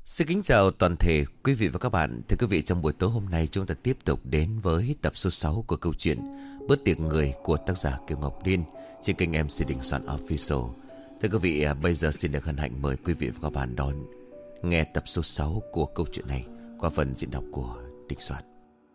Xin kính chào toàn thể quý vị và các bạn. Thưa quý vị, trong buổi tối hôm nay chúng ta tiếp tục đến với tập số 6 của câu chuyện Bữa tiệc người của tác giả Kiều Ngọc Liên trên kênh MC Đình Soạn Official. Thưa quý vị, bây giờ xin được hân hạnh mời quý vị và các bạn đón nghe tập số 6 của câu chuyện này qua phần diễn đọc của Đình Soạn.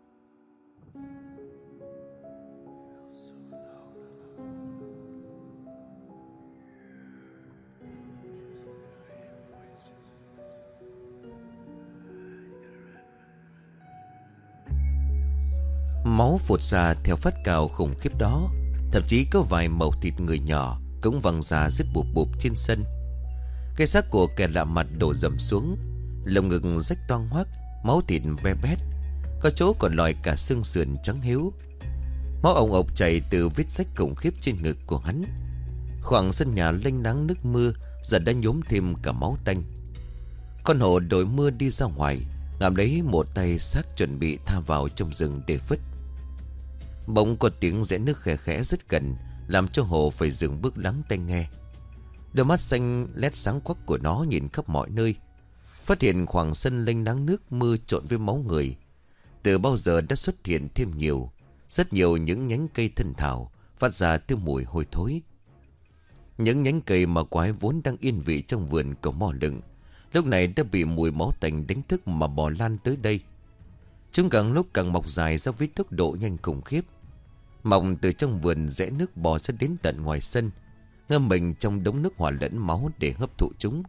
Máu phụt ra theo phát cào khủng khiếp đó. Thậm chí có vài mẩu thịt người nhỏ cũng văng ra rít bụp bụp trên sân. Cái xác của kẻ lạ mặt đổ dầm xuống, lồng ngực rách toang hoác, máu thịt be bét, có chỗ còn lòi cả xương sườn trắng hiếu. Máu ồng ộc chảy từ vết rách khủng khiếp trên ngực của hắn. Khoảng sân nhà lênh láng nước mưa giờ đã nhuốm thêm cả máu tanh. Con hổ đội mưa đi ra ngoài, ngậm lấy một tay xác chuẩn bị tha vào trong rừng để vứt. Bỗng có tiếng rẽ nước khẽ khẽ rất gần, làm cho hổ phải dừng bước lắng tai nghe. Đôi mắt xanh lét sáng quắc của nó nhìn khắp mọi nơi, phát hiện khoảng sân lênh láng nước mưa trộn với máu người. Từ bao giờ đã xuất hiện thêm rất nhiều những nhánh cây thân thảo phát ra tiếng mùi hôi thối. Những nhánh cây mà quái vốn đang yên vị trong vườn của mò lựng lúc này đã bị mùi máu tanh đánh thức mà bò lan tới đây. Chúng càng lúc càng mọc dài ra với tốc độ nhanh khủng khiếp, mọc từ trong vườn rẽ nước bò ra đến tận ngoài sân, ngâm mình trong đống nước hòa lẫn máu để hấp thụ chúng.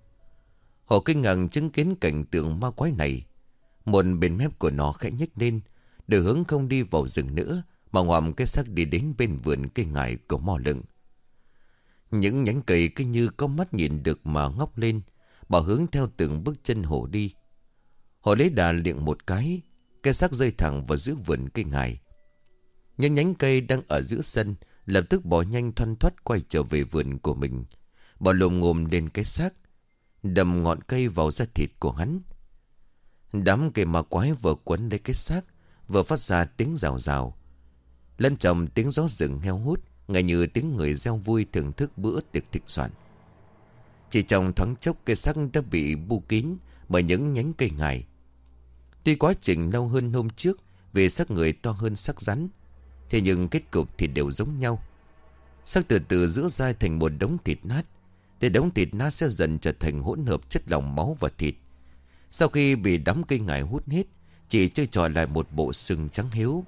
Họ kinh ngạc chứng kiến cảnh tượng ma quái này. Một bên mép của nó khẽ nhếch lên, đổi hướng không đi vào rừng nữa mà ngoạm cái xác đi đến bên vườn cây ngải của mò lựng. Những nhánh cây cứ như có mắt nhìn được mà ngóc lên, bảo hướng theo từng bước chân hổ đi. Họ lấy đà liệng một cái xác rơi thẳng vào giữa vườn cây ngải. Những nhánh cây đang ở giữa sân lập tức bỏ nhanh thoăn thoắt quay trở về vườn của mình, bỏ lồm ngồm lên cái xác, đầm ngọn cây vào da thịt của hắn. Đám cây ma quái vừa quấn lấy cái xác, vừa phát ra tiếng rào rào, lẫn chồng tiếng gió rừng heo hút, ngay như tiếng người reo vui thưởng thức bữa tiệc thịnh soạn. Chỉ trong thoáng chốc cây xác đã bị bu kín bởi những nhánh cây ngải. Tuy quá trình lâu hơn hôm trước vì xác người to hơn xác rắn, thế nhưng kết cục thì đều giống nhau. Xác từ từ rữa ra thành một đống thịt nát, thì đống thịt nát sẽ dần trở thành hỗn hợp chất lỏng máu và thịt. Sau khi bị đám cây ngải hút hết, chỉ chơi trò lại một bộ xương trắng hiếu.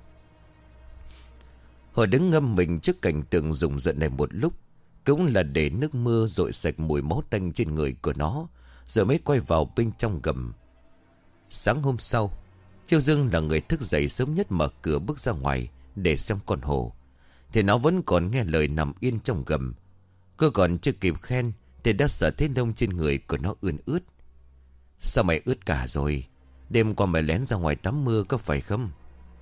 Họ đứng ngâm mình trước cảnh tượng rùng rợn này một lúc, cũng là để nước mưa dội sạch mùi máu tanh trên người của nó, rồi mới quay vào bên trong gầm. Sáng hôm sau, Chiêu Dương là người thức dậy sớm nhất mở cửa bước ra ngoài để xem con hổ, thì nó vẫn còn nghe lời nằm yên trong gầm. Cô còn chưa kịp khen thì đã sợ thấy lông trên người của nó ươn ướt. Sao mày ướt cả rồi? Đêm qua mày lén ra ngoài tắm mưa có phải không?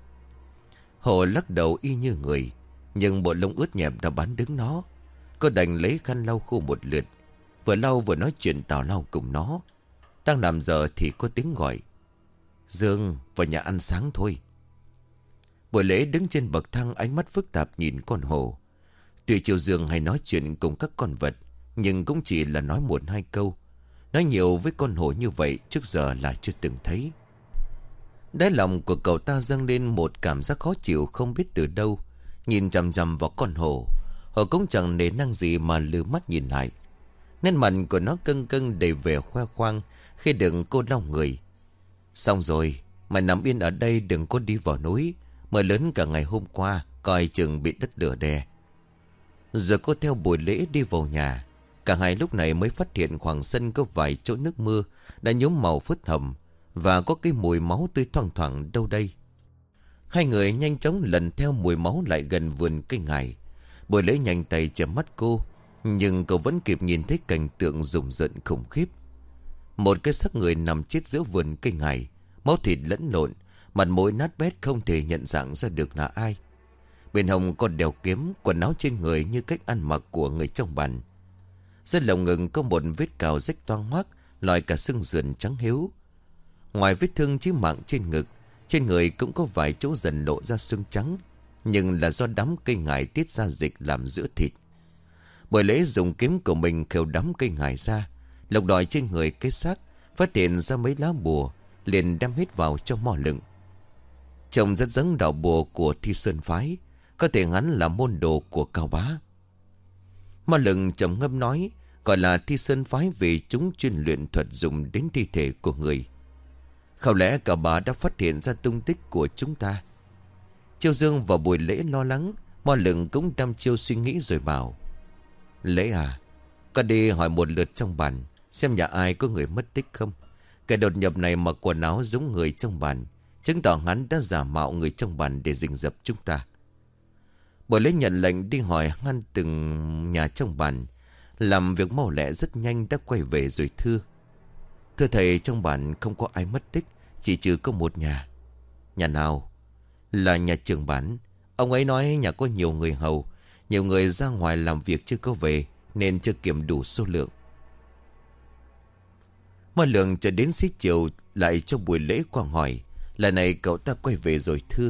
Hổ lắc đầu y như người, nhưng bộ lông ướt nhẹp đã bán đứng nó. Cô đành lấy khăn lau khô một lượt, vừa lau vừa nói chuyện tào lao cùng nó. Đang làm giờ thì có tiếng gọi: Dương, vào nhà ăn sáng thôi. Buổi lễ đứng trên bậc thang, ánh mắt phức tạp nhìn con hổ. Tuy Triều Dương hay nói chuyện cùng các con vật, nhưng cũng chỉ là nói một hai câu. Nói nhiều với con hổ như vậy trước giờ là chưa từng thấy. Đáy lòng của cậu ta dâng lên một cảm giác khó chịu không biết từ đâu. Nhìn chằm chằm vào con hổ, hổ cũng chẳng nể năng gì mà lừa mắt nhìn lại. Nét mặt của nó căng căng đầy vẻ khoe khoang khi đừng cô lau người. Xong rồi, mày nằm yên ở đây đừng có đi vào núi. Mưa lớn cả ngày hôm qua, coi chừng bị đất lửa đè. Rồi cô theo buổi lễ đi vào nhà. Cả hai lúc này mới phát hiện khoảng sân có vài chỗ nước mưa đã nhuốm màu phớt hồng, và có cái mùi máu tươi thoang thoảng đâu đây. Hai người nhanh chóng lần theo mùi máu lại gần vườn cây ngải. Buổi lễ nhanh tay chém mắt cô, nhưng cậu vẫn kịp nhìn thấy cảnh tượng rùng rợn khủng khiếp. Một cái xác người nằm chết giữa vườn cây ngải, máu thịt lẫn lộn, mặt mũi nát bét không thể nhận dạng ra được là ai. Bên hông còn đeo kiếm, quần áo trên người như cách ăn mặc của người trong bản. Trên lồng ngực có một vết cào rách toang hoác, lòi cả xương sườn trắng hiếu. Ngoài vết thương chí mạng trên ngực, trên người cũng có vài chỗ dần lộ ra xương trắng, nhưng là do đám cây ngải tiết ra dịch làm giữa thịt. Buổi lễ dùng kiếm của mình khều đám cây ngải ra, lục đòi trên người cái xác, phát hiện ra mấy lá bùa, liền đem hết vào trong mò lựng. Trông rất giống đạo bùa của Thi Sơn phái, có thể hắn là môn đồ của Cao Bá. Mò lựng trầm ngâm nói, gọi là Thi Sơn phái vì chúng chuyên luyện thuật dùng đến thi thể của người. Không lẽ Cao Bá đã phát hiện ra tung tích của chúng ta? Chiêu Dương vào buổi lễ lo lắng, Mò lựng cũng đăm chiêu suy nghĩ rồi bảo: Lễ à, con đi hỏi một lượt trong bản, xem nhà ai có người mất tích không. Kẻ đột nhập này mặc quần áo giống người trong bản, chứng tỏ hắn đã giả mạo người trong bản để rình rập chúng ta. Buổi lễ nhận lệnh đi hỏi han từng nhà trong bản, làm việc mau lẹ rất nhanh đã quay về rồi thưa: Thưa thầy, trong bản không có ai mất tích, chỉ trừ có một nhà. Nhà nào? Là nhà trưởng bản. Ông ấy nói nhà có nhiều người hầu, nhiều người ra ngoài làm việc chưa có về, nên chưa kiểm đủ số lượng. Mà lượng chờ đến xế chiều lại cho buổi lễ quang hỏi: Lần này cậu ta quay về rồi thưa.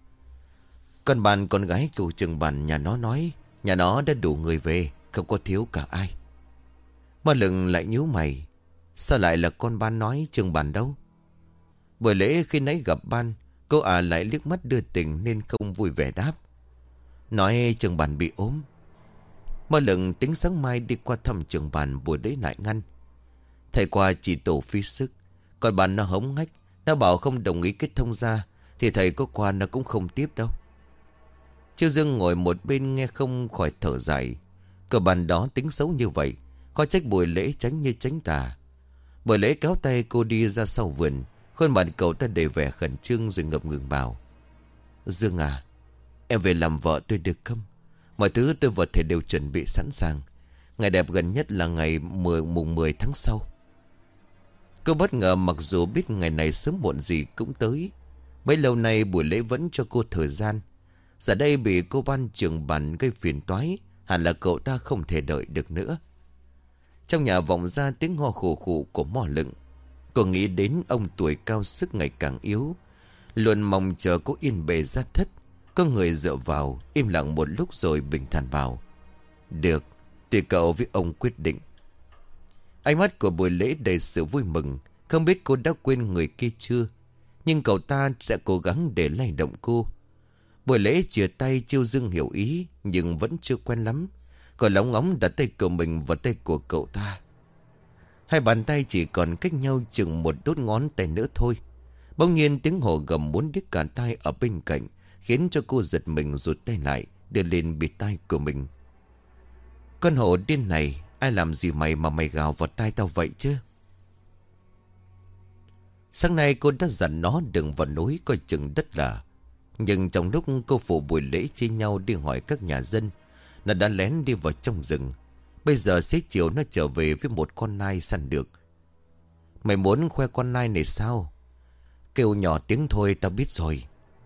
Con bạn con gái cựu trưởng bản nhà nó nói nhà nó đã đủ người về, không có thiếu cả ai. Mà lượng lại nhíu mày: Sao lại là con ban nói, trưởng bản đâu? Buổi lễ khi nãy gặp ban, cô lại liếc mắt đưa tình nên không vui vẻ đáp: Nói trưởng bản bị ốm. Mà lượng tính sáng mai đi qua thăm trưởng bản, buổi lễ lại ngăn: Thầy qua chỉ tổ phí sức, còn bạn nó hống hách, nó bảo không đồng ý kết thông ra, thì thầy có qua nó cũng không tiếp đâu. Chiêu Dương ngồi một bên nghe không khỏi thở dài. Cờ bàn đó tính xấu như vậy, khó trách buổi lễ tránh như tránh tà. Buổi lễ kéo tay cô đi ra sau vườn, khuôn mặt cậu ta đầy vẻ khẩn trương rồi ngập ngừng bảo: Dương à, em về làm vợ tôi được không? Mọi thứ tôi và thầy đều chuẩn bị sẵn sàng. Ngày đẹp gần nhất là ngày mùng 10 tháng sau. Cô bất ngờ, mặc dù biết ngày này sớm muộn gì cũng tới. Bấy lâu nay buổi lễ vẫn cho cô thời gian. Giờ đây bị cô ban trưởng bản gây phiền toái, hẳn là cậu ta không thể đợi được nữa. Trong nhà vọng ra tiếng ho khủ khủ của Mò lựng. Cô nghĩ đến ông tuổi cao sức ngày càng yếu, luôn mong chờ cô yên bề ra thất. Có người dựa vào, im lặng một lúc rồi bình thản bảo: Được, tùy cậu với ông quyết định. Ánh mắt của buổi lễ đầy sự vui mừng. Không biết cô đã quên người kia chưa, nhưng cậu ta sẽ cố gắng để lay động cô. Buổi lễ chia tay, Chiêu Dương hiểu ý, nhưng vẫn chưa quen lắm. Còn lóng ngóng đặt tay của mình vào tay của cậu ta. Hai bàn tay chỉ còn cách nhau chừng một đốt ngón tay nữa thôi. Bỗng nhiên tiếng hổ gầm muốn đứt cả tai ở bên cạnh, khiến cho cô giật mình rụt tay lại, đưa lên bịt tai của mình. Con hổ điên này, ai làm gì mày mà mày gào vào tai tao vậy chứ? Sáng nay cô đã dặn nó đừng vào núi coi chừng đất lở. Nhưng trong lúc cô phụ buổi lễ chia nhau đi hỏi các nhà dân, nó đã lén đi vào trong rừng. Bây giờ xế chiều nó trở về với một con nai săn được. Mày muốn khoe con nai này sao? Kêu nhỏ tiếng thôi tao biết rồi.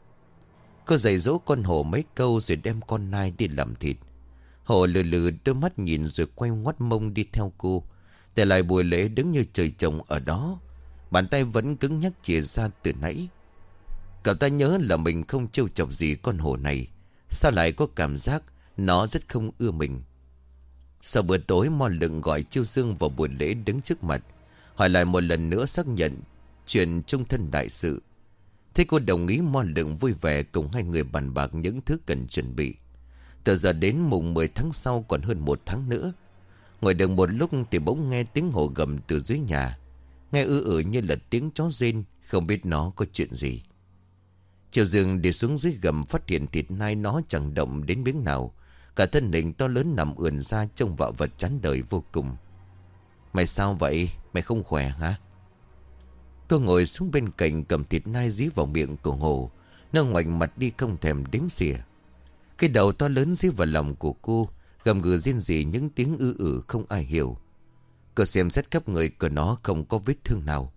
Cô dạy dỗ con hổ mấy câu rồi đem con nai đi làm thịt. Hổ lừ lừ đôi mắt nhìn rồi quay ngoắt mông đi theo cô. Để lại buổi lễ đứng như trời trồng ở đó. Bàn tay vẫn cứng nhắc chìa ra từ nãy. Cậu ta nhớ là mình không trêu chọc gì con hổ này. Sao lại có cảm giác nó rất không ưa mình? Sau bữa tối, Mò lựng gọi Chiêu Dương vào buổi lễ đứng trước mặt, hỏi lại một lần nữa xác nhận chuyện chung thân đại sự. Thế cô đồng ý, Mò lựng vui vẻ cùng hai người bàn bạc những thứ cần chuẩn bị. Từ giờ đến mùng 10 tháng sau còn hơn một tháng nữa. Ngồi được một lúc thì bỗng nghe tiếng hổ gầm từ dưới nhà. Nghe như là tiếng chó rên, không biết nó có chuyện gì. Chiêu Dương đi xuống dưới gầm, phát hiện thịt nai nó chẳng động đến miếng nào. Cả thân hình to lớn nằm ườn ra, trông vợ vật chán đời vô cùng. Mày sao vậy? Mày không khỏe hả? Cô ngồi xuống bên cạnh, cầm thịt nai dí vào miệng của hổ. Nó ngoảnh mặt đi không thèm đếm xỉa. Cái đầu to lớn dí vào lòng của cô, gầm gừ rên rỉ những tiếng không ai hiểu. Cô xem xét khắp người của nó không có vết thương nào.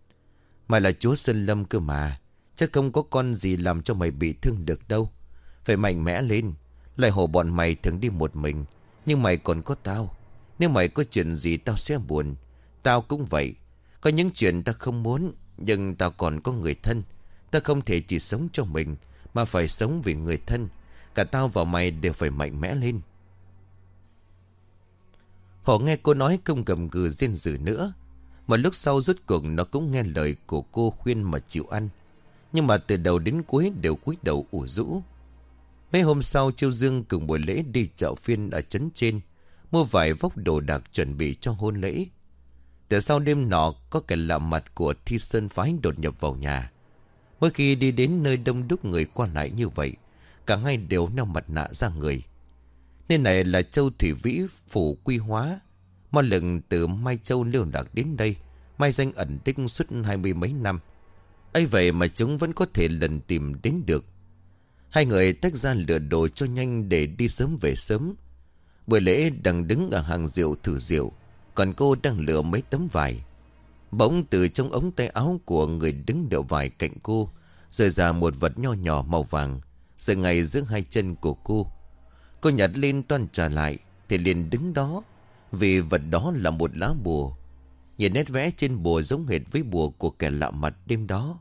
Mày là chúa Sơn Lâm cơ mà, chắc không có con gì làm cho mày bị thương được đâu. Phải mạnh mẽ lên. Loài hổ bọn mày thường đi một mình, nhưng mày còn có tao. Nếu mày có chuyện gì tao sẽ buồn. Tao cũng vậy. Có những chuyện ta không muốn, nhưng tao còn có người thân. Ta không thể chỉ sống cho mình, mà phải sống vì người thân. Cả tao và mày đều phải mạnh mẽ lên. Hổ nghe cô nói không gầm gừ rên rỉ nữa. Một lúc sau rốt cuộc nó cũng nghe lời của cô khuyên mà chịu ăn. Nhưng mà từ đầu đến cuối đều cúi đầu ủ rũ. Mấy hôm sau Chiêu Dương cùng buổi lễ đi chợ phiên ở trấn trên, mua vài vóc đồ đạc chuẩn bị cho hôn lễ. Từ sau đêm nọ có kẻ lạ mặt của Thi Sơn phái đột nhập vào nhà. Mỗi khi đi đến nơi đông đúc người qua lại như vậy, cả hai đều đeo mặt nạ ra người. Nên này là Châu Thủy Vĩ phủ quy hóa. Ma lực từ Mai Châu lưu lạc đến đây, mai danh ẩn tích suốt 20 mấy năm. ấy vậy mà chúng vẫn có thể lần tìm đến được. Hai người tách ra lựa đồ cho nhanh để đi sớm về sớm. Buổi lễ đang đứng ở hàng rượu thử rượu, còn cô đang lựa mấy tấm vải. Bỗng từ trong ống tay áo của người đứng đeo vải cạnh cô rơi ra một vật nho nhỏ màu vàng, rơi ngay giữa hai chân của cô. Cô nhặt lên toan trả lại thì liền đứng đó, vì vật đó là một lá bùa. Nhìn nét vẽ trên bùa giống hệt với bùa của kẻ lạ mặt đêm đó.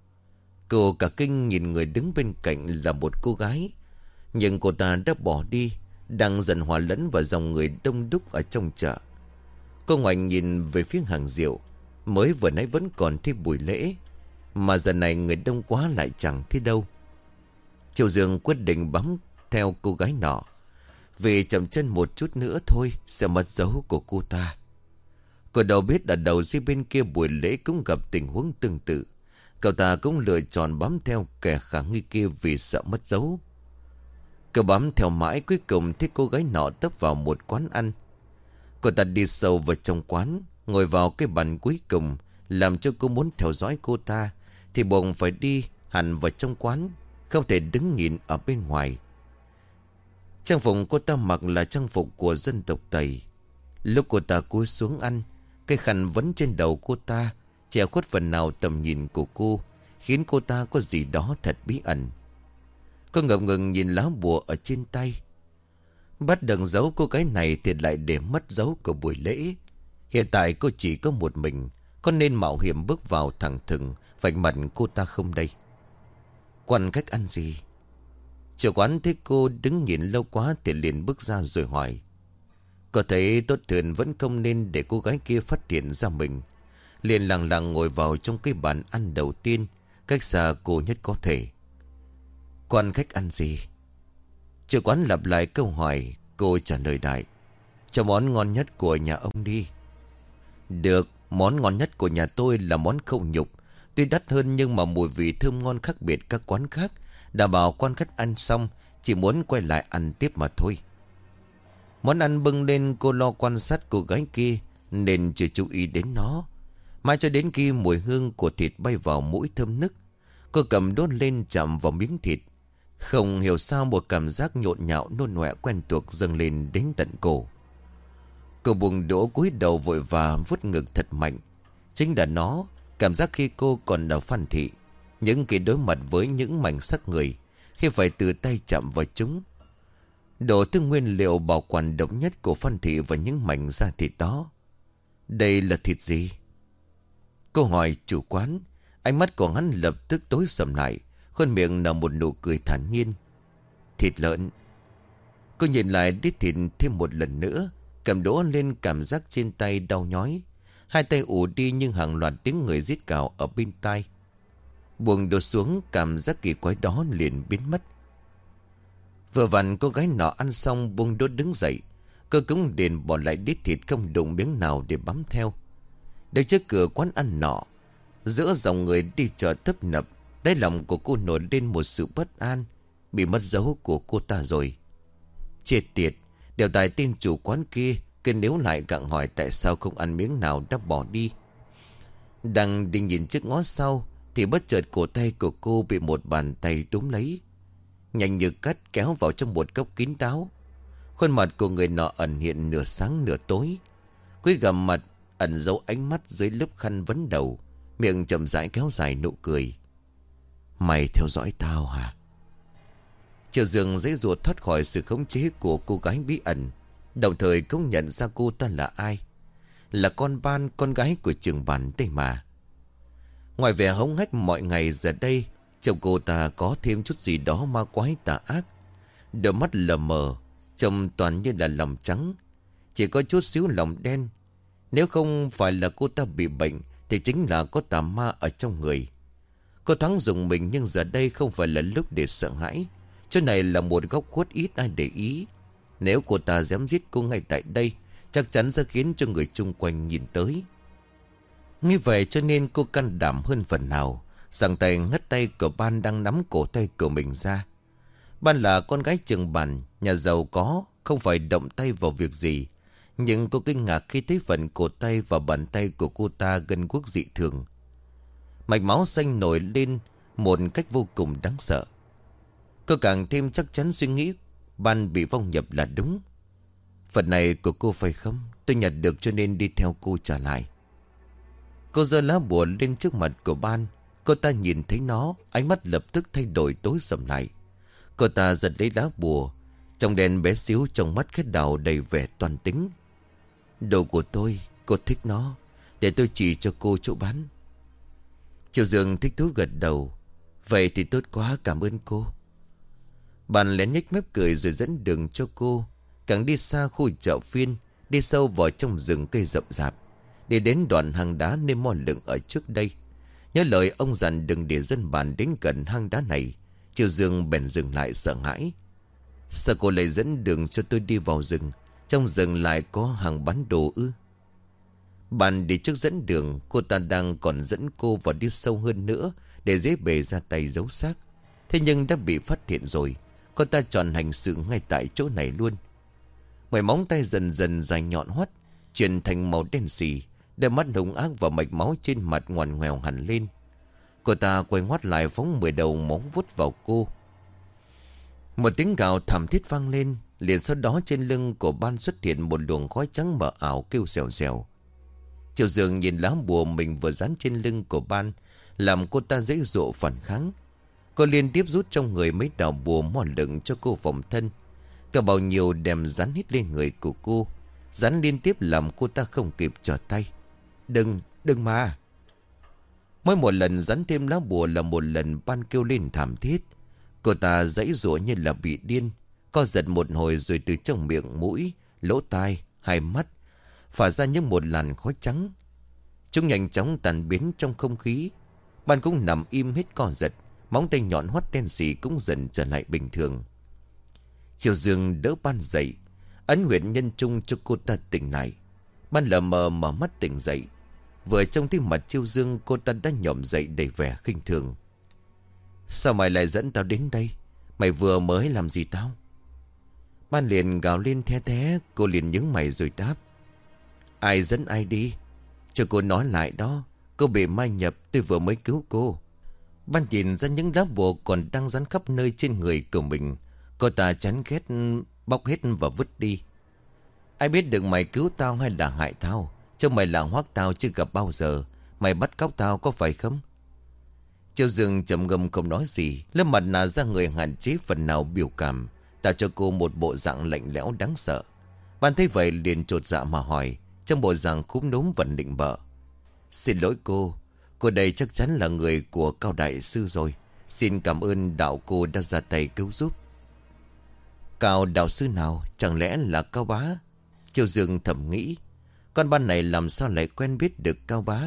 Cô cả kinh nhìn người đứng bên cạnh là một cô gái, nhưng cô ta đã bỏ đi, đang dần hòa lẫn vào dòng người đông đúc ở trong chợ. Cô ngoảnh nhìn về phía hàng rượu, mới vừa nãy vẫn còn thấy buổi lễ, mà giờ này người đông quá lại chẳng thấy đâu. Triệu Dương quyết định bám theo cô gái nọ, vì chậm chân một chút nữa thôi sẽ mất dấu của cô ta. Cô đâu biết ở đầu dưới bên kia buổi lễ cũng gặp tình huống tương tự. Cậu ta cũng lựa chọn bám theo kẻ khả nghi kia vì sợ mất dấu. Cậu bám theo mãi, cuối cùng thấy cô gái nọ tấp vào một quán ăn. Cô ta đi sâu vào trong quán, ngồi vào cái bàn cuối cùng, làm cho cô muốn theo dõi cô ta thì buộc phải đi hẳn vào trong quán, không thể đứng nhìn ở bên ngoài. Trang phục cô ta mặc là trang phục của dân tộc Tây. Lúc cô ta cúi xuống ăn, cái khăn vấn trên đầu cô ta che khuất phần nào tầm nhìn của cô, khiến cô ta có gì đó thật bí ẩn. Cô ngập ngừng nhìn lá bùa ở trên tay. Bắt được dấu cô gái này thì lại để mất dấu của buổi lễ. Hiện tại cô chỉ có một mình, có nên mạo hiểm bước vào thẳng thừng vạch mặt cô ta không đây? Quan khách ăn gì? Chủ quán thấy cô đứng nhìn lâu quá thì liền bước ra rồi hỏi. Có thấy tốt hơn vẫn không nên để cô gái kia phát hiện ra mình. Liền lặng lặng ngồi vào trong cái bàn ăn đầu tiên, cách xa cô nhất có thể. Quan khách ăn gì? Chủ quán lặp lại câu hỏi. Cô trả lời đại. Cho món ngon nhất của nhà ông đi. Được, món ngon nhất của nhà tôi là món khâu nhục. Tuy đắt hơn nhưng mà mùi vị thơm ngon khác biệt các quán khác, đảm bảo quan khách ăn xong chỉ muốn quay lại ăn tiếp mà thôi. Món ăn bưng lên, cô lo quan sát cô gái kia nên chưa chú ý đến nó. Mãi cho đến khi mùi hương của thịt bay vào mũi thơm nức, cô cầm đốt lên chạm vào miếng thịt. Không hiểu sao một cảm giác nhộn nhạo nôn nọe quen thuộc dâng lên đến tận cổ. Cô buông đũa cúi đầu vội và vuốt ngực thật mạnh. Chính là nó, cảm giác khi cô còn ở Phan Thị, những khi đối mặt với những mảnh xác người, khi phải tự tay chạm vào chúng. Đồ thứ nguyên liệu bảo quản độc nhất của Phan Thị và những mảnh da thịt đó. Đây là thịt gì? Cô hỏi chủ quán. Ánh mắt của hắn lập tức tối sầm lại, khuôn miệng nở một nụ cười thản nhiên. Thịt lợn. Cô nhìn lại đít thịt thêm một lần nữa, cầm đũa lên, cảm giác trên tay đau nhói. Hai tay ù đi nhưng hàng loạt tiếng người rít gào ở bên tai. Buông đổ xuống, cảm giác kỳ quái đó liền biến mất. Vừa vặn cô gái nọ ăn xong buông đốt đứng dậy. Cô cũng liền bỏ lại đít thịt không đụng miếng nào để bám theo. Đến trước cửa quán ăn nọ, giữa dòng người đi chợ tấp nập, đáy lòng của cô nổi lên một sự bất an. Bị mất dấu của cô ta rồi. Chết tiệt, đều tại tên chủ quán kia. Cứ níu lại gặng hỏi tại sao không ăn miếng nào đã bỏ đi. Đang định nhìn trước ngó sau thì bất chợt cổ tay của cô bị một bàn tay túm lấy, nhanh như cắt kéo vào trong một góc kín đáo. Khuôn mặt của người nọ ẩn hiện nửa sáng nửa tối. Cuối gầm mặt ẩn giấu ánh mắt dưới lớp khăn vấn đầu, miệng chậm rãi kéo dài nụ cười. Mày theo dõi tao hả? Triệu Dương dễ dụa thoát khỏi sự khống chế của cô gái bí ẩn, đồng thời cũng nhận ra cô ta là ai. Là con Ban, con gái của Trường Bản đây mà. Ngoài vẻ hống hách mọi ngày, giờ đây chồng cô ta có thêm chút gì đó ma quái tà ác. Đôi mắt lờ mờ, trông toàn như là lòng trắng, chỉ có chút xíu lòng đen. Nếu không phải là cô ta bị bệnh thì chính là có tà ma ở trong người. Cô thoáng dùng mình, nhưng giờ đây không phải là lúc để sợ hãi. Chỗ này là một góc khuất ít ai để ý. Nếu cô ta dám giết cô ngay tại đây, chắc chắn sẽ khiến cho người chung quanh nhìn tới. Như vậy cho nên cô can đảm hơn phần nào. Giằng tay ngắt tay của Ban đang nắm cổ tay của mình ra. Ban là con gái trường bản, nhà giàu có, không phải động tay vào việc gì. Nhưng cô kinh ngạc khi thấy phần cổ tay và bàn tay của cô ta gân guốc dị thường. Mạch máu xanh nổi lên một cách vô cùng đáng sợ. Cô càng thêm chắc chắn suy nghĩ Ban bị vong nhập là đúng. Phần này của cô phải không? Tôi nhặt được cho nên đi theo cô trở lại. Cô giơ lá bùa lên trước mặt của Ban. Cô ta nhìn thấy nó, ánh mắt lập tức thay đổi tối sầm lại. Cô ta giật lấy lá bùa. Trong đèn bé xíu, trong mắt khét đào đầy vẻ toàn tính. Đồ của tôi, cô thích nó. Để tôi chỉ cho cô chỗ bán. Triệu Dương thích thú gật đầu. Vậy thì tốt quá, cảm ơn cô. Bạn lén nhếch mép cười rồi dẫn đường cho cô. Càng đi xa khu chợ phiên, đi sâu vào trong rừng cây rậm rạp, đi đến đoạn hang đá nơi mò lựng ở trước đây. Nhớ lời ông dặn đừng để dân bản đến gần hang đá này. Triệu Dương bèn dừng lại sợ hãi. Sao cô lại dẫn đường cho tôi đi vào rừng? Trong rừng lại có hàng bán đồ ư? Bạn đi trước dẫn đường. Cô ta đang còn dẫn cô vào đi sâu hơn nữa, để dễ bề ra tay giấu xác. Thế nhưng đã bị phát hiện rồi. Cô ta chọn hành sự ngay tại chỗ này luôn. Mày móng tay dần dần dài nhọn hoắt, chuyển thành màu đen xì. Đôi mắt hung ác và mạch máu trên mặt ngoằn ngoèo hẳn lên. Cô ta quay ngoắt lại phóng 10 đầu móng vuốt vào cô. Một tiếng gào thảm thiết vang lên. Liền sau đó trên lưng của Ban xuất hiện một luồng khói trắng mờ ảo kêu xèo xèo. Triệu Dương nhìn lá bùa mình vừa dán trên lưng của Ban, làm cô ta dễ dụ phản kháng. Cô liên tiếp rút trong người mấy đạo bùa mò lựng cho cô phòng thân. Cả bao nhiêu đem dán hết lên người của cô. Dán liên tiếp làm cô ta không kịp trở tay. Đừng mà. Mỗi một lần dán thêm lá bùa là một lần Ban kêu lên thảm thiết. Cô ta giãy giụa như là bị điên. Co giật một hồi rồi từ trong miệng, mũi, lỗ tai, hai mắt phả ra những một làn khói trắng. Chúng nhanh chóng tan biến trong không khí. Ban cũng nằm im hết co giật. Móng tay nhọn hoắt đen xì cũng dần trở lại bình thường. Triệu Dương đỡ Ban dậy, ấn huyệt nhân trung cho cô ta tỉnh lại. Ban lờ mờ mở mắt tỉnh dậy. Vừa trông thấy mặt Triệu Dương, cô ta đã nhổm dậy đầy vẻ khinh thường. Sao mày lại dẫn tao đến đây? Mày vừa mới làm gì tao? Ban liền gào lên the thé. Cô liền nhướng mày rồi đáp. Ai dẫn ai đi? Cho cô nói lại đó. Cô bị ma nhập, tôi vừa mới cứu cô. Ban nhìn ra những lá bùa còn đang dán khắp nơi trên người của mình. Cô ta chán ghét bóc hết và vứt đi. Ai biết được mày cứu tao hay là hại tao? Chứ mày là hoắc tao chưa gặp bao giờ. Mày bắt cóc tao có phải không? Triệu Dương trầm ngâm không nói gì. Lớp mặt nạ ra người hạn chế phần nào biểu cảm, tạo cho cô một bộ dạng lạnh lẽo đáng sợ. Ban thấy vậy liền chột dạ mà hỏi, trong bộ dạng cúm núm vẫn định bợ. Xin lỗi cô đây chắc chắn là người của Cao Đại Sư rồi. Xin cảm ơn đạo cô đã ra tay cứu giúp. Cao đạo sư nào? Chẳng lẽ là Cao Bá? Triệu Dương thầm nghĩ, con Ban này làm sao lại quen biết được Cao Bá?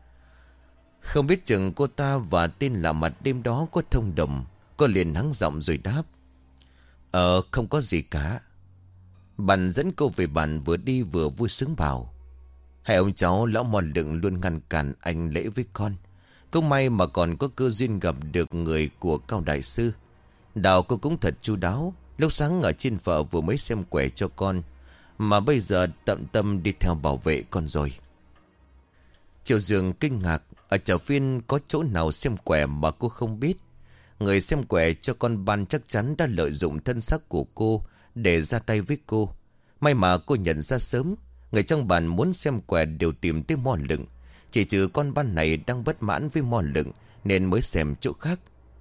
Không biết chừng cô ta và tên lạ mặt đêm đó có thông đồng. Cô liền hắng giọng rồi đáp. Không có gì cả. Bạn dẫn cô về bàn vừa đi vừa vui sướng bảo. Hai ông cháu lão mò lựng luôn ngăn cản anh lễ với con. Cũng may mà còn có cơ duyên gặp được người của Cao Đại Sư. Đạo cô cũng thật chu đáo. Lúc sáng ở trên phở vừa mới xem quẻ cho con, mà bây giờ tận tâm đi theo bảo vệ con rồi. Triệu Dương kinh ngạc. Ở chợ phiên có chỗ nào xem quẻ mà cô không biết? Người xem quẻ cho con Ban chắc chắn đã lợi dụng thân xác của cô để ra tay với cô. May mà cô nhận ra sớm. Người trong bàn muốn xem quẻ đều tìm tới mò lựng. Chỉ trừ con Ban này đang bất mãn với mò lựng nên mới xem chỗ khác.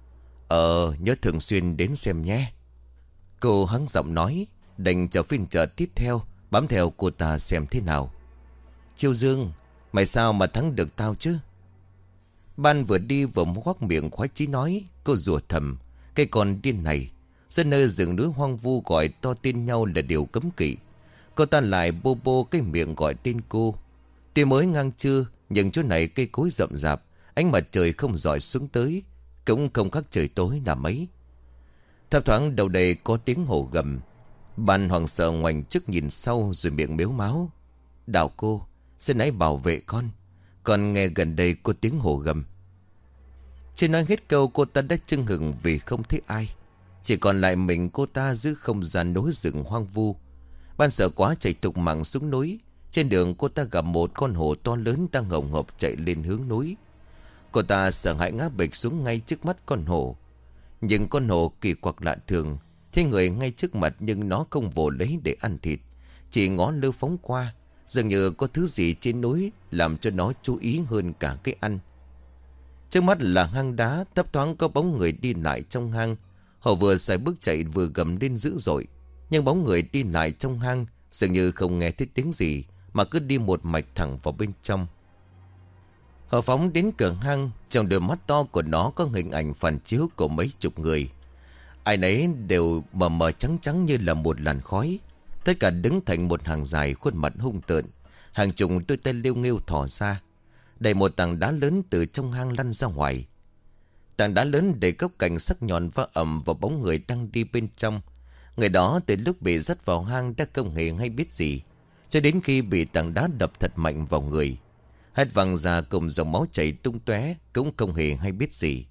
Nhớ thường xuyên đến xem nhé. Cô hắng giọng nói. Đành chờ phiên chợ tiếp theo, bám theo cô ta xem thế nào. Triệu Dương, mày sao mà thắng được tao chứ? Ban vừa đi vừa ngoác miệng khoái chí nói. Cô rủa thầm, cái con điên này. Dân nơi rừng núi hoang vu gọi to tên nhau là điều cấm kỵ. Cô ta lại bô bô cái miệng gọi tên cô. Tuy mới ngang trưa, nhưng chỗ này cây cối rậm rạp, ánh mặt trời không rọi xuống tới, cũng không khác trời tối là mấy. Thấp thoáng đầu đây có tiếng hổ gầm. Ban hoảng sợ ngoảnh trước nhìn sau rồi miệng mếu máo. Đào cô, xin hãy bảo vệ con. Con nghe gần đây có tiếng hổ gầm. Chưa nói hết câu, cô ta đã chưng hửng vì không thấy ai. Chỉ còn lại mình cô ta giữ không gian núi rừng hoang vu. Ban sợ quá chạy thục mạng xuống núi. Trên đường cô ta gặp một con hổ to lớn đang hồng hộc chạy lên hướng núi. Cô ta sợ hãi ngã bịch xuống ngay trước mắt con hổ. Nhưng con hổ kỳ quặc lạ thường, thấy người ngay trước mặt nhưng nó không vồ lấy để ăn thịt, chỉ ngó lơ phóng qua. Dường như có thứ gì trên núi làm cho nó chú ý hơn cả cái ăn. Trước mắt là hang đá, thấp thoáng có bóng người đi lại trong hang. Hổ vừa xài bước chạy vừa gầm lên dữ dội. Nhưng bóng người đi lại trong hang dường như không nghe thấy tiếng gì, mà cứ đi một mạch thẳng vào bên trong. Hổ phóng đến cửa hang, trong đôi mắt to của nó có hình ảnh phản chiếu của mấy chục người. Ai nấy đều mờ mờ trắng trắng như là một làn khói. Tất cả đứng thành một hàng dài, khuôn mặt hung tợn. Hàng chục đôi tay liêu nghêu thò ra, đẩy một tảng đá lớn từ trong hang lăn ra ngoài. Tảng đá lớn đầy gốc cành sắc nhọn va ầm vào bóng người đang đi bên trong. Người đó từ lúc bị dắt vào hang đã không hề hay biết gì, cho đến khi bị tảng đá đập thật mạnh vào người. Hết văng ra cùng dòng máu chảy tung tóe, cũng không hề hay biết gì.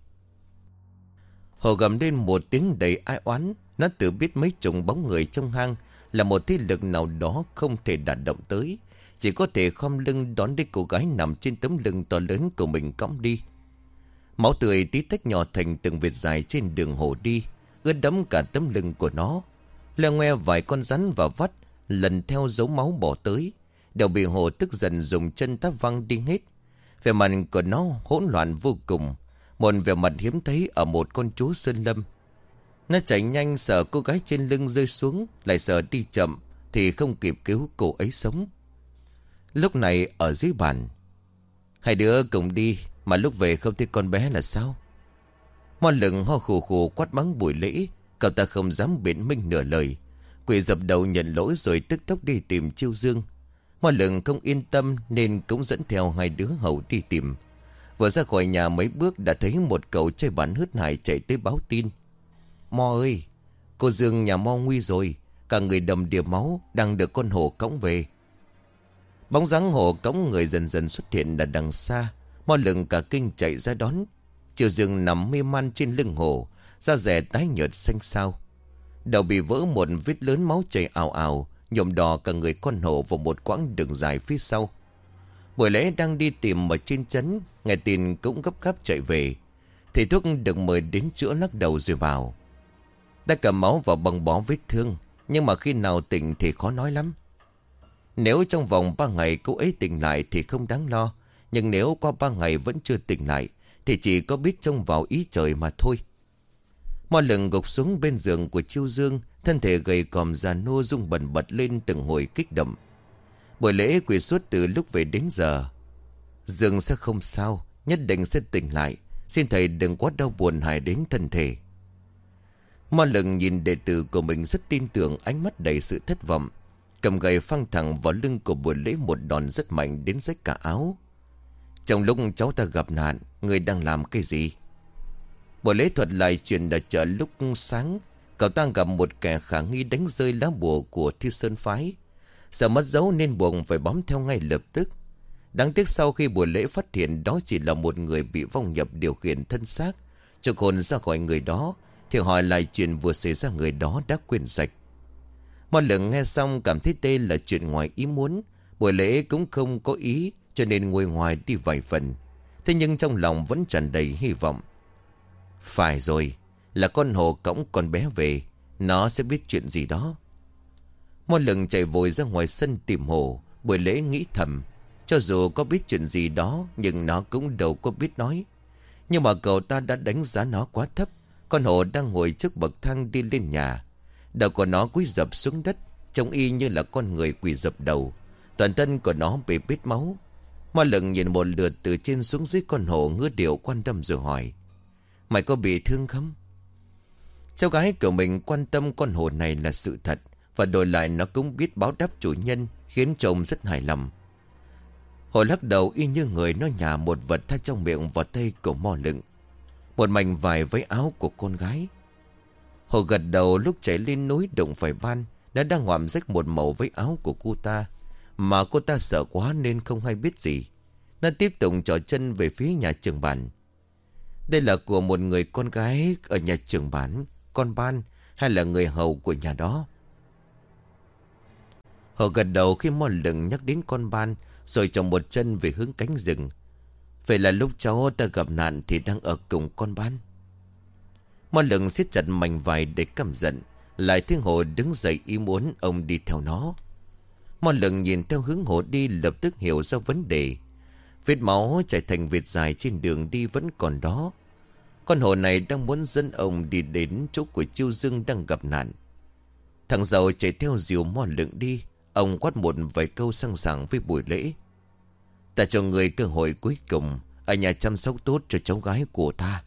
Hổ gầm lên một tiếng đầy ai oán. Nó tự biết mấy chục bóng người trong hang là một thế lực nào đó không thể đả động tới, chỉ có thể khom lưng đón đi cô gái nằm trên tấm lưng to lớn của mình cõng đi. Máu tươi tí tách nhỏ thành từng vệt dài trên đường hổ đi, ướt đẫm cả tấm lưng của nó. Leo ngoe vài con rắn và vắt lần theo dấu máu bỏ tới, đều bị hổ tức giận dùng chân táp văng đi hết. Vẻ mặt của nó hỗn loạn vô cùng, một vẻ mặt hiếm thấy ở một con chúa sơn lâm. Nó chạy nhanh sợ cô gái trên lưng rơi xuống, lại sợ đi chậm thì không kịp cứu cô ấy sống. Lúc này ở dưới bàn, hai đứa cùng đi, mà lúc về không thấy con bé là sao? Mo Lừng ho khù khù quát mắng Bùi Lễ. Cậu ta không dám biện minh nửa lời, quỳ dập đầu nhận lỗi rồi tức tốc đi tìm Chiêu Dương. Mo Lừng không yên tâm nên cũng dẫn theo hai đứa hầu đi tìm. Vừa ra khỏi nhà mấy bước đã thấy một cậu chơi bắn hớt hải chạy tới báo tin. Mo ơi, cô Dương nhà Mo nguy rồi, cả người đầm đìa máu, đang được con hổ cõng về. Bóng dáng hổ cõng người dần dần xuất hiện ở đằng xa. Mo Lừng cả kinh chạy ra đón. Chiêu Dương nằm mê man trên lưng hổ, da dẻ tái nhợt xanh xao, đầu bị vỡ một vết lớn, máu chảy ào ào, nhuộm đỏ cả người con hổ vào một quãng đường dài phía sau. Buổi lễ đang đi tìm ở trên trấn, nghe tin cũng gấp gáp chạy về. Thầy thuốc được mời đến chữa lắc đầu rồi vào. Đã cầm máu vào băng bó vết thương, nhưng mà khi nào tỉnh thì khó nói lắm. Nếu trong vòng 3 ngày cô ấy tỉnh lại thì không đáng lo, nhưng nếu qua 3 ngày vẫn chưa tỉnh lại thì chỉ có biết trông vào ý trời mà thôi. Mo Lừng gục xuống bên giường của Chiêu Dương, thân thể gầy còm già nua rung bần bật lên từng hồi kích động. Buổi lễ quỳ suốt từ lúc về đến giờ. Dương sẽ không sao, nhất định sẽ tỉnh lại, xin thầy đừng quá đau buồn hại đến thân thể. Mo Lừng nhìn đệ tử của mình rất tin tưởng, ánh mắt đầy sự thất vọng, cầm gậy phăng thẳng vào lưng của Buổi lễ một đòn rất mạnh đến rách cả áo. Trong lúc cháu ta gặp nạn, người đang làm cái gì? Buổi lễ thuật lại chuyện ở chợ lúc sáng, cậu ta gặp một kẻ khả nghi đánh rơi lá bùa của Thiên Sơn Phái. Sợ mất dấu nên buộc phải bám theo ngay lập tức. Đáng tiếc sau khi buổi lễ phát hiện đó chỉ là một người bị vong nhập điều khiển thân xác, trục hồn ra khỏi người đó, thì hỏi lại chuyện vừa xảy ra người đó đã quên sạch. Mo Lừng nghe xong cảm thấy đây là chuyện ngoài ý muốn. Buổi lễ cũng không có ý, cho nên ngồi ngoài đi vài phần. Thế nhưng trong lòng vẫn tràn đầy hy vọng. Phải rồi, là con hổ cõng con bé về, nó sẽ biết chuyện gì đó. Mo Lừng chạy vội ra ngoài sân tìm hổ. Buổi lễ nghĩ thầm, cho dù có biết chuyện gì đó nhưng nó cũng đâu có biết nói. Nhưng mà cậu ta đã đánh giá nó quá thấp. Con hổ đang ngồi trước bậc thang đi lên nhà, đầu của nó cúi rập xuống đất, trông y như là con người quỳ dập đầu. Toàn thân của nó bị bết máu. Mo Lừng nhìn một lượt từ trên xuống dưới con hổ, ngứa điệu quan tâm rồi hỏi: Mày có bị thương không? Cháu gái của mình quan tâm con hổ này là sự thật, và đổi lại nó cũng biết báo đáp chủ nhân, khiến chồng rất hài lòng. Hồ lắc đầu y như người nó nhả một vật tha trong miệng vào tay của Mo Lựng. Một mảnh vải với áo của con gái. Hồ gật đầu. Lúc chạy lên núi đụng phải Ban, đã đang ngoạm rách một màu với áo của cô ta. Mà cô ta sợ quá nên không hay biết gì. Nó tiếp tục trỏ chân về phía nhà trưởng bản. Đây là của một người con gái ở nhà trưởng bản, con Ban, hay là người hầu của nhà đó? Hồ gật đầu khi Mo Lựng nhắc đến con Ban, rồi trồng một chân về hướng cánh rừng. Vậy là lúc cháu ta gặp nạn thì đang ở cùng con Ban. Mo Lựng siết chặt mảnh vải để căm giận. Lại thấy Hồ đứng dậy ý muốn ông đi theo nó. Mo Lựng nhìn theo hướng Hồ đi, lập tức hiểu ra vấn đề. Vết máu chảy thành vệt dài trên đường đi vẫn còn đó. Con Hồ này đang muốn dẫn ông đi đến chỗ của Chiêu Dương đang gặp nạn. Thằng giàu chạy theo dìu Mo Lựng đi. Ông quát một vài câu sang sảng với Bùi Lễ. Ta cho người cơ hội cuối cùng, ở nhà chăm sóc tốt cho cháu gái của ta.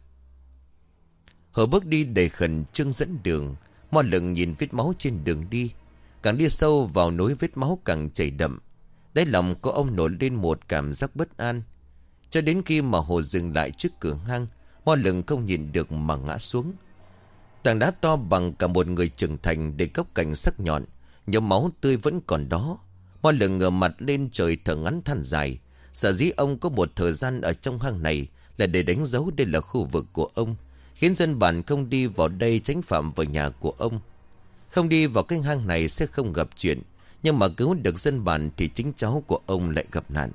Hồ bước đi đầy khẩn trương dẫn đường. Mo Lựng nhìn vết máu trên đường đi. Càng đi sâu vào núi vết máu càng chảy đậm. Đáy lòng của ông nổi lên một cảm giác bất an. Cho đến khi mà Hồ dừng lại trước cửa hang, Mo Lựng không nhìn được mà ngã xuống. Tảng đá to bằng cả một người trưởng thành để góc cạnh sắc nhọn, nhưng máu tươi vẫn còn đó. Mo Lựng ngửa mặt lên trời thở ngắn than dài. Sở dĩ ông có một thời gian ở trong hang này là để đánh dấu đây là khu vực của ông, khiến dân bản không đi vào đây tránh phạm vào nhà của ông. Không đi vào cái hang này sẽ không gặp chuyện, nhưng mà cứu được dân bản thì chính cháu của ông lại gặp nạn.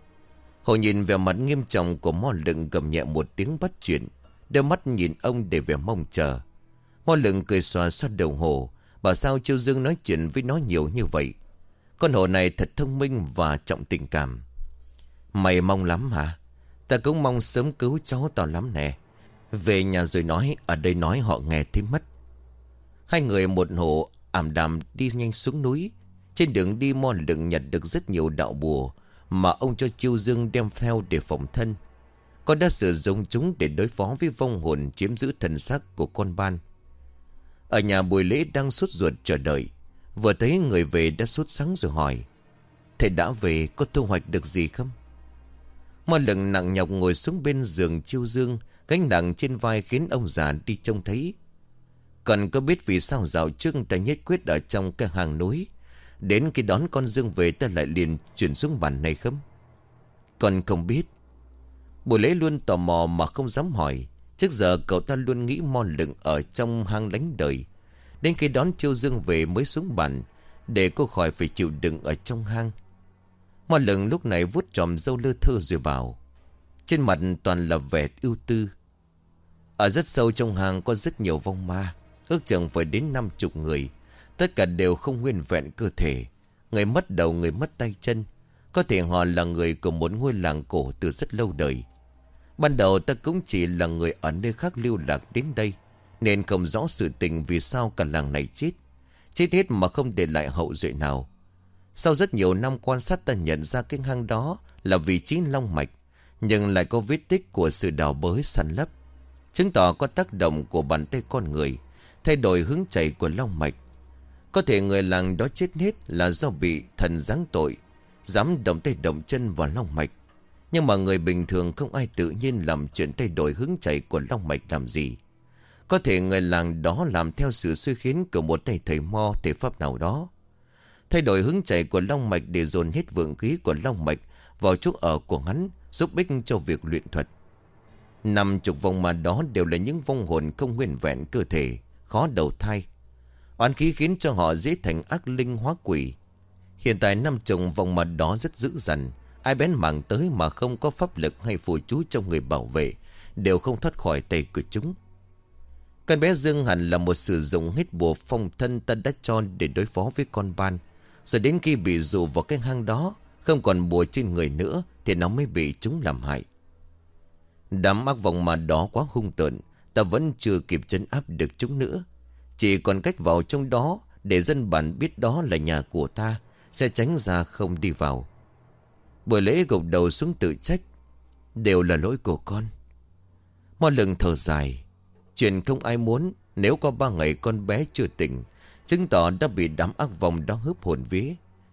Hồ nhìn vẻ mặt nghiêm trọng của Mo Lựng, gầm nhẹ một tiếng bắt chuyện, đôi mắt nhìn ông để vẻ mong chờ. Mo Lựng cười xòa xoa đầu Hồ, bảo sao Chiêu Dương nói chuyện với nó nhiều như vậy. Con Hồ này thật thông minh và trọng tình cảm. Mày mong lắm hả? Ta cũng mong sớm cứu cháu tao lắm nè. Về nhà rồi nói, ở đây nói họ nghe thấy mất. Hai người một Hồ ảm đạm đi nhanh xuống núi. Trên đường đi Mo Lựng nhặt được rất nhiều đạo bùa mà ông cho Chiêu Dương đem theo để phòng thân. Con đã sử dụng chúng để đối phó với vong hồn chiếm giữ thần xác của con Ban. Ở nhà Bùi Lễ đang sốt ruột chờ đợi. Vừa thấy người về đã sốt sắng rồi hỏi: thầy đã về, có thu hoạch được gì không? Mo Lựng nặng nhọc ngồi xuống bên giường Chiêu Dương. Gánh nặng trên vai khiến ông già đi trông thấy. Còn có biết vì sao dạo trước ta nhất quyết ở trong cái hang núi, đến khi đón con Dương về ta lại liền chuyển xuống bản này không? Con không biết. Bùi Lễ luôn tò mò mà không dám hỏi. Trước giờ cậu ta luôn nghĩ Mo Lựng ở trong hang lánh đời. Đến khi đón Chiêu Dương về mới xuống bản, để cô khỏi phải chịu đựng ở trong hang. Mo Lựng lúc này vuốt chòm râu lơ thơ rồi bảo. Trên mặt toàn là vẻ ưu tư. Ở rất sâu trong hang có rất nhiều vong ma, ước chừng phải đến 50 người. Tất cả đều không nguyên vẹn cơ thể. Người mất đầu, người mất tay chân. Có thể họ là người của một ngôi làng cổ từ rất lâu đời. Ban đầu ta cũng chỉ là người ở nơi khác lưu lạc đến đây, nên không rõ sự tình vì sao cả làng này chết. Chết hết mà không để lại hậu duệ nào. Sau rất nhiều năm quan sát ta nhận ra cái hang đó là vị trí long mạch, nhưng lại có vết tích của sự đào bới săn lấp, chứng tỏ có tác động của bàn tay con người thay đổi hướng chảy của long mạch. Có thể người làng đó chết hết là do bị thần giáng tội, dám động tay động chân vào long mạch. Nhưng mà người bình thường không ai tự nhiên làm chuyện thay đổi hướng chảy của long mạch làm gì. Có thể người làng đó làm theo sự suy khiến của một thầy mo thể pháp nào đó, thay đổi hướng chảy của long mạch để dồn hết vượng khí của long mạch vào chỗ ở của hắn, giúp ích cho việc luyện thuật. 50 vong ma đó đều là những vong hồn không nguyên vẹn cơ thể, khó đầu thai. Oán khí khiến cho họ dễ thành ác linh hóa quỷ. Hiện tại 50 vong ma đó rất dữ dằn. Ai bén mảng tới mà không có pháp lực hay phù chú trong người bảo vệ đều không thoát khỏi tay của chúng. Con bé Dương hẳn là một sử dụng hết bùa phong thân ta đã cho để đối phó với con Ban. Rồi đến khi bị dụ vào cái hang đó, không còn bùa trên người nữa thì nó mới bị chúng làm hại. Đám ác vong ma đó quá hung tợn, ta vẫn chưa kịp trấn áp được chúng nữa. Chỉ còn cách vào trong đó để dân bản biết đó là nhà của ta, sẽ tránh ra không đi vào. Buổi lễ gục đầu xuống tự trách. Đều là lỗi của con. Mo Lựng thở dài. Chuyện không ai muốn. Nếu có 3 ngày con bé chưa tỉnh, chứng tỏ đã bị đám ác vong đó hớp hồn vía.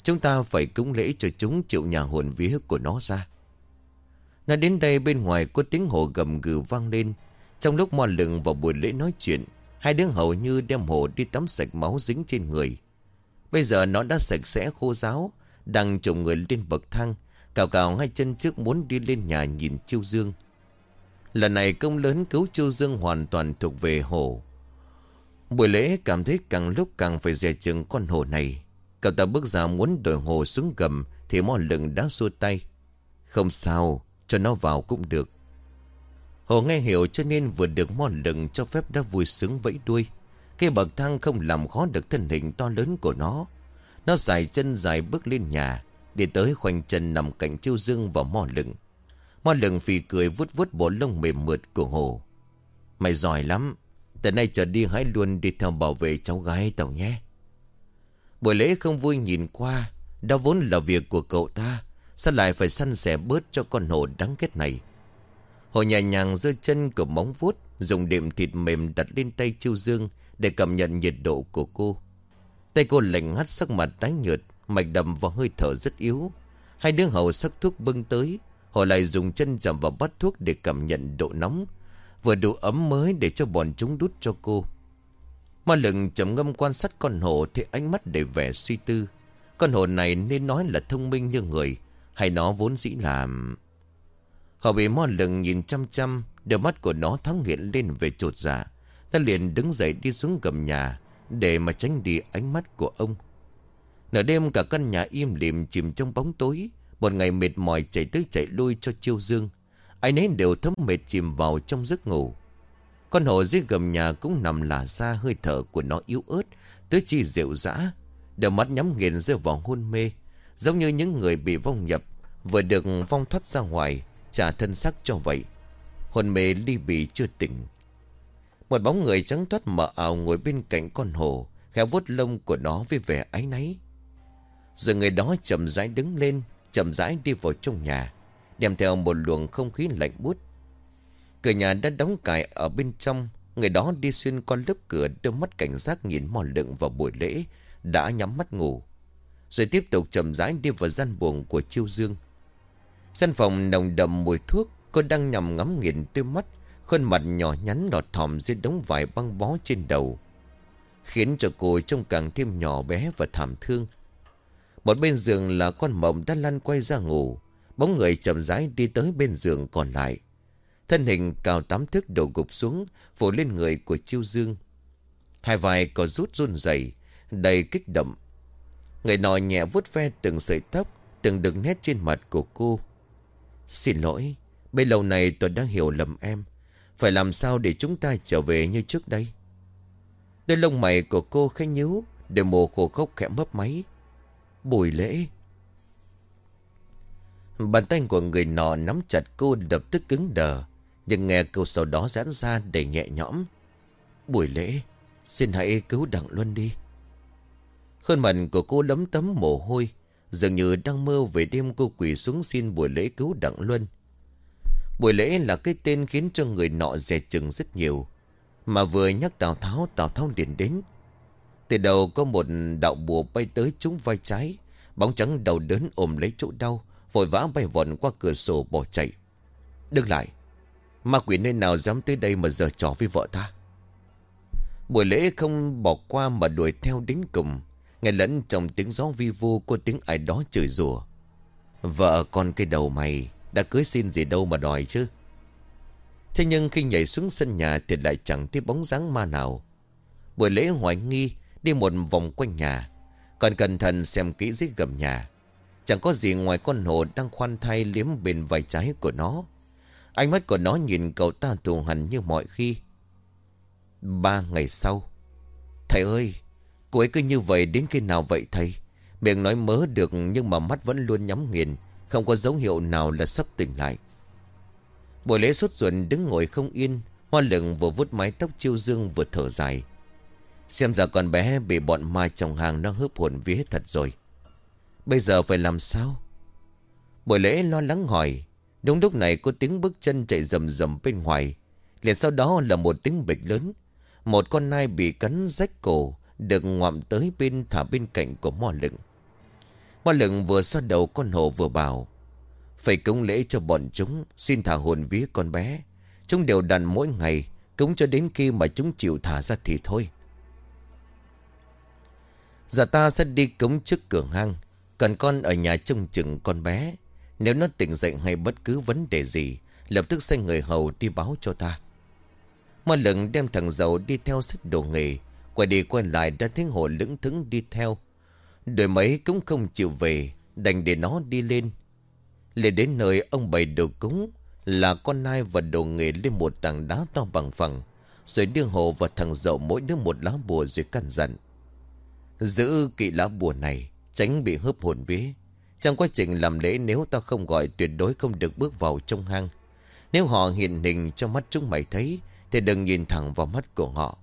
Chúng ta phải cúng lễ cho chúng chịu nhà hồn vía của nó ra. Nói đến đây bên ngoài có tiếng hổ gầm gừ vang lên. Trong lúc Mo Lừng và Bùi Lễ nói chuyện, hai đứa hầu như đem hổ đi tắm sạch máu dính trên người. Bây giờ nó đã sạch sẽ khô ráo, đang chồng người lên bậc thang, cào cào hai chân trước muốn đi lên nhà nhìn Chiêu Dương. Lần này công lớn cứu Chiêu Dương hoàn toàn thuộc về hổ. Bùi Lễ cảm thấy càng lúc càng phải dè chừng con hổ này. Cậu ta bước ra muốn đuổi hổ xuống gầm thì Mo Lừng đã xua tay. Không sao, cho nó vào cũng được. Hổ nghe hiểu cho nên vừa được Mo Lừng cho phép đã vui sướng vẫy đuôi. Cái bậc thang không làm khó được thân hình to lớn của nó. Nó dài chân dài bước lên nhà, đi tới khoanh chân nằm cạnh Chiêu Dương và Mo Lừng. Mo Lừng phì cười vuốt vuốt bộ lông mềm mượt của hổ. Mày giỏi lắm, từ nay trở đi hãy luôn đi theo bảo vệ cháu gái tao nhé. Buổi lễ không vui nhìn qua, đó vốn là việc của cậu ta, sao lại phải săn sẻ bớt cho con hổ đáng ghét này. Hổ nhẹ nhàng giơ chân của móng vuốt, dùng đệm thịt mềm đặt lên tay Chiêu Dương để cảm nhận nhiệt độ của cô. Tay cô lạnh ngắt, sắc mặt tái nhợt, mạch đầm và hơi thở rất yếu. Hai đứa hầu sắc thuốc bưng tới, Hổ lại dùng chân chạm vào bát thuốc để cảm nhận độ nóng, vừa đủ ấm mới để cho bọn chúng đút cho cô. Mo Lừng trầm ngâm quan sát con hổ thì ánh mắt đầy vẻ suy tư. Con hổ này nên nói là thông minh như người, hay nó vốn dĩ là... Hổ bị Mo Lừng nhìn chăm chăm, đôi mắt của nó thoáng hiện lên về chột dạ. Ta liền đứng dậy đi xuống gầm nhà để mà tránh đi ánh mắt của ông. Nửa đêm cả căn nhà im lìm chìm trong bóng tối. Một ngày mệt mỏi chạy tới chạy lui cho Chiêu Dương, ai nấy đều thấm mệt chìm vào trong giấc ngủ. Con hổ dưới gầm nhà cũng nằm lả ra, hơi thở của nó yếu ớt tới chi rệu rã, đôi mắt nhắm nghiền rơi vào hôn mê, giống như những người bị vong nhập vừa được vong thoát ra ngoài trả thân xác cho vậy. Hôn mê ly bì chưa tỉnh. Một bóng người trắng toát mờ ảo ngồi bên cạnh con hổ, khẽ vuốt lông của nó với vẻ áy náy. Rồi người đó chậm rãi đứng lên, chậm rãi đi vào trong nhà, đem theo một luồng không khí lạnh buốt. Cửa nhà đã đóng cài ở bên trong. Người đó đi xuyên qua lớp cửa, đôi mắt cảnh giác nhìn Mo Lừng vào Buổi Lễ đã nhắm mắt ngủ, rồi tiếp tục chậm rãi đi vào gian buồng của Chiêu Dương. Gian phòng nồng đậm mùi thuốc. Cô đang nằm ngắm nghiền đôi mắt, khuôn mặt nhỏ nhắn lọt thỏm dưới đống vải băng bó trên đầu, khiến cho cô trông càng thêm nhỏ bé và thảm thương. Một bên giường là con Mộng đã lăn quay ra ngủ. Bóng người chậm rãi đi tới bên giường còn lại, thân hình cao 8 thước đổ gục xuống, phủ lên người của Chiêu Dương. Hai vai có rút run rẩy, đầy kích động. Người nọ nhẹ vuốt ve từng sợi tóc, từng đường nét trên mặt của cô. Xin lỗi, bấy lâu này tôi đã hiểu lầm em. Phải làm sao để chúng ta trở về như trước đây? Đôi lông mày của cô khẽ nhíu, đôi môi khô khốc khẽ mấp máy. Buổi Lễ. Bàn tay của người nọ nắm chặt cô lập tức cứng đờ, nhưng nghe câu sau đó giãn ra đầy nhẹ nhõm. Buổi Lễ, xin hãy cứu Đặng Luân đi. Khuôn mặt của cô lấm tấm mồ hôi, dường như đang mơ về đêm cô quỳ xuống xin Buổi Lễ cứu Đặng Luân. Buổi Lễ là cái tên khiến cho người nọ dè chừng rất nhiều, mà vừa nhắc Tào Tháo liền đến. Từ đầu có một đạo bùa bay tới trúng vai trái, bóng trắng đầu đớn ôm lấy chỗ đau, vội vã bay vọt qua cửa sổ bỏ chạy. Đừng lại, ma quỷ nơi nào dám tới đây mà giở trò với vợ ta? Buổi Lễ không bỏ qua mà đuổi theo đến cùng. Nghe lẫn trong tiếng gió vi vu có tiếng ai đó chửi rủa. Vợ con cái đầu mày, đã cưới xin gì đâu mà đòi chứ. Thế nhưng khi nhảy xuống sân nhà thì lại chẳng thấy bóng dáng ma nào. Buổi Lễ hoài nghi đi một vòng quanh nhà, còn cẩn thận xem kỹ dưới gầm nhà. Chẳng có gì ngoài con hổ đang khoan thai liếm bên vai trái của nó. Ánh mắt của nó nhìn cậu ta thù hằn như mọi khi. 3 ngày sau. Thầy ơi, cô ấy cứ như vậy đến khi nào vậy thầy? Miệng nói mớ được nhưng mà mắt vẫn luôn nhắm nghiền, không có dấu hiệu nào là sắp tỉnh lại. Buổi Lễ sốt ruột đứng ngồi không yên. Mo Lừng vừa vuốt mái tóc Chiêu Dương vừa thở dài. Xem ra con bé bị bọn ma trong hàng nó hớp hồn vía thật rồi. Bây giờ phải làm sao? Buổi Lễ lo lắng hỏi. Đúng lúc này có tiếng bước chân chạy rầm rầm bên ngoài. Liền sau đó là một tiếng bịch lớn. Một con nai bị cắn rách cổ được ngoạm tới thả bên cạnh của Mo Lừng. Hoa Lựng vừa xoa đầu con hổ vừa bảo: phải cúng lễ cho bọn chúng, xin thả hồn vía con bé. Chúng đều đặn mỗi ngày, cúng cho đến khi mà chúng chịu thả ra thì thôi. Giờ ta sẽ đi cúng trước cửa hang, còn con ở nhà trông chừng con bé. Nếu nó tỉnh dậy hay bất cứ vấn đề gì, lập tức sai người hầu đi báo cho ta. Hoa Lựng đem thằng Dậu đi theo xách đồ nghề. Quay đi quay lại đã thấy Hổ lững thững đi theo. Đôi mấy cũng không chịu về, đành để nó đi lên. Lên đến nơi ông bày đồ cúng là con nai và đồ nghề lên một tảng đá to bằng phẳng, rồi đưa Hổ và thằng Dậu mỗi đứa một lá bùa rồi căn dặn: giữ kỵ lá bùa này, tránh bị hớp hồn vía. Trong quá trình làm lễ, nếu ta không gọi, tuyệt đối không được bước vào trong hang. Nếu họ hiện hình cho mắt chúng mày thấy, thì đừng nhìn thẳng vào mắt của họ.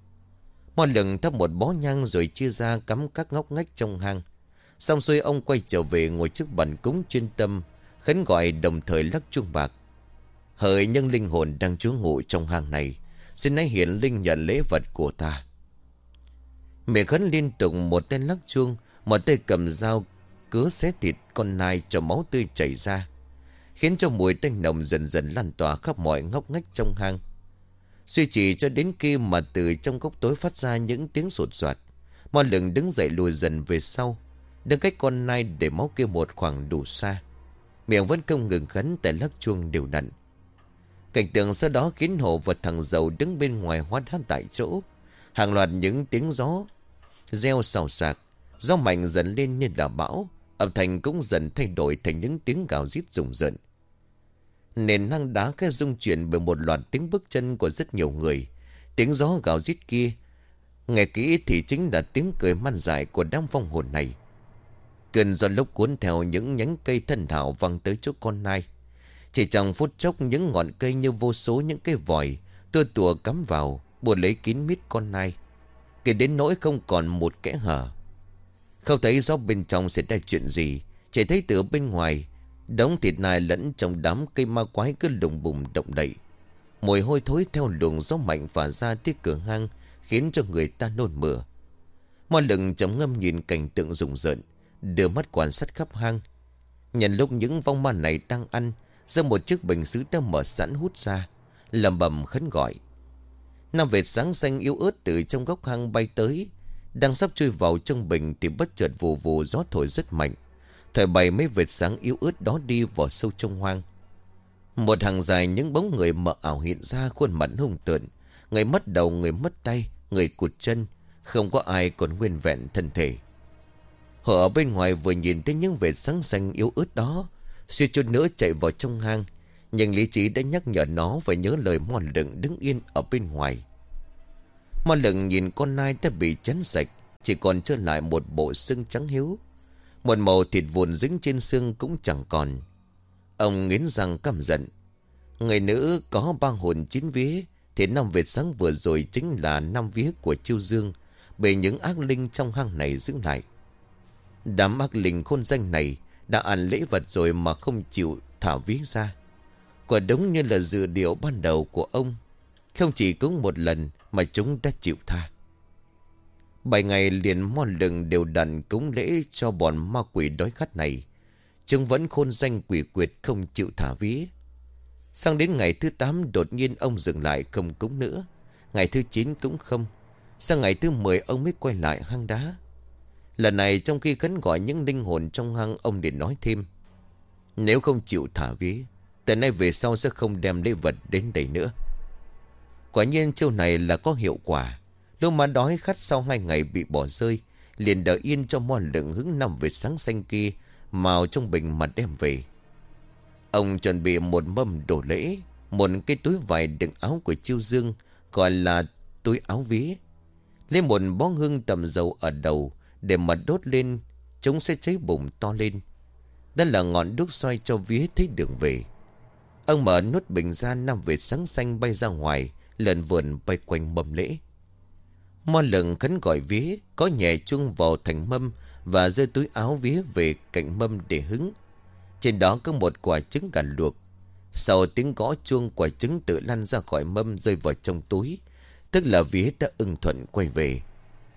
Hoa Lựng thắp một bó nhang rồi chia ra cắm các ngóc ngách trong hang. Xong xuôi ông quay trở về ngồi trước bàn cúng chuyên tâm, khấn gọi đồng thời lắc chuông bạc: hỡi những linh hồn đang trú ngụ trong hang này, xin hãy hiện linh nhận lễ vật của ta. Miệng khấn liên tục, một tay lắc chuông, một tay cầm dao cứa xé thịt con nai cho máu tươi chảy ra, khiến cho mùi tanh nồng dần dần lan tỏa khắp mọi ngóc ngách trong hang. Duy trì cho đến khi mà từ trong góc tối phát ra những tiếng sột soạt. Hoa Lựng đứng dậy lùi dần về sau, đứng cách con nai để máu kia một khoảng đủ xa. Miệng vẫn không ngừng khấn tại lắc chuông đều đặn. Cảnh tượng sau đó khiến Hổ và thằng Dậu đứng bên ngoài hóa đá tại chỗ. Hàng loạt những tiếng gió reo xào xạc, gió mạnh dần lên như là bão. Âm thanh cũng dần thay đổi thành những tiếng gào rít rùng rợn. Nền hang đá khẽ rung chuyển bởi một loạt tiếng bước chân của rất nhiều người. Tiếng gió gào rít kia, nghe kỹ thì chính là tiếng cười man dại của đám vong hồn này. Cơn gió lốc cuốn theo những nhánh cây thân thảo văng tới chỗ con nai. Chỉ trong phút chốc, những ngọn cây như vô số những cái vòi tua tủa cắm vào, buộc lấy kín mít con nai, kể đến nỗi không còn một kẽ hở. Không thấy rõ bên trong xảy ra chuyện gì, chỉ thấy từ bên ngoài đống thịt nai lẫn trong đám cây ma quái cứ lùng bùng động đậy. Mùi hôi thối theo luồng gió mạnh phả ra tới cửa hang, khiến cho người ta nôn mửa. Hoa Lựng trầm ngâm nhìn cảnh tượng rùng rợn, đưa mắt quan sát khắp hang. Nhận lúc những vong ma này đang ăn, giơ một chiếc bình sứ đã mở sẵn hút ra, lẩm bẩm khấn gọi. Năm vệt sáng xanh yếu ớt từ trong góc hang bay tới, đang sắp chui vào trong bình thì bất chợt vù vù gió thổi rất mạnh, thổi bay mấy vệt sáng yếu ớt đó đi vào sâu trong hoang. Một hàng dài những bóng người mờ ảo hiện ra, khuôn mặt hung tợn, người mất đầu, người mất tay, người cụt chân, không có ai còn nguyên vẹn thân thể. Họ ở bên ngoài vừa nhìn thấy những vệt sáng xanh yếu ớt đó, suýt chút nữa chạy vào trong hang, nhưng lý trí đã nhắc nhở nó phải nhớ lời Hoa Lựng đứng yên ở bên ngoài. Hoa Lựng nhìn con nai đã bị chấn sạch, chỉ còn trơ lại một bộ xương trắng hiếu, một màu thịt vụn dính trên xương cũng chẳng còn. Ông nghiến răng căm giận: người nữ có 3 hồn 9 vía, thì 5 vệt sáng vừa rồi chính là 5 vía của Chiêu Dương, bị những ác linh trong hang này giữ lại. Đám ác linh khôn danh này đã ăn lễ vật rồi mà không chịu thả vía ra. Quả đúng như là dự điệu ban đầu của ông, không chỉ cúng một lần mà chúng đã chịu tha. 7 ngày liền Hoa Lựng đều đặn cúng lễ cho bọn ma quỷ đói khát này. Chúng vẫn khôn danh quỷ quyệt không chịu thả vía. Sang đến ngày thứ 8 đột nhiên ông dừng lại không cúng nữa. Ngày thứ 9 cũng không. Sang ngày thứ 10 ông mới quay lại hang đá. Lần này trong khi khấn gọi những linh hồn trong hang, ông để nói thêm: nếu không chịu thả vía, từ nay về sau sẽ không đem lễ vật đến đây nữa. Quả nhiên chiêu này là có hiệu quả. Lúc mà đói khát sau 2 ngày bị bỏ rơi, liền đợi yên cho Hoa Lựng hứng 5 vệt sáng xanh kia màu trong bình mà đem về. Ông chuẩn bị một mâm đồ lễ, một cái túi vải đựng áo của Chiêu Dương, gọi là túi áo vía, lấy một bó hương tầm dầu ở đầu để mà đốt lên, chúng sẽ cháy bùng to lên. Đó là ngọn đuốc soi cho vía thấy đường về. Ông mở nút bình ra, 5 vệt sáng xanh bay ra ngoài, lượn vườn bay quanh mâm lễ. Hoa Lựng khấn gọi vía, có nhẹ chuông vào thành mâm và giơ túi áo vía về cạnh mâm để hứng. Trên đó có một quả trứng gà luộc. Sau tiếng gõ chuông, quả trứng tự lăn ra khỏi mâm rơi vào trong túi, tức là vía đã ưng thuận quay về.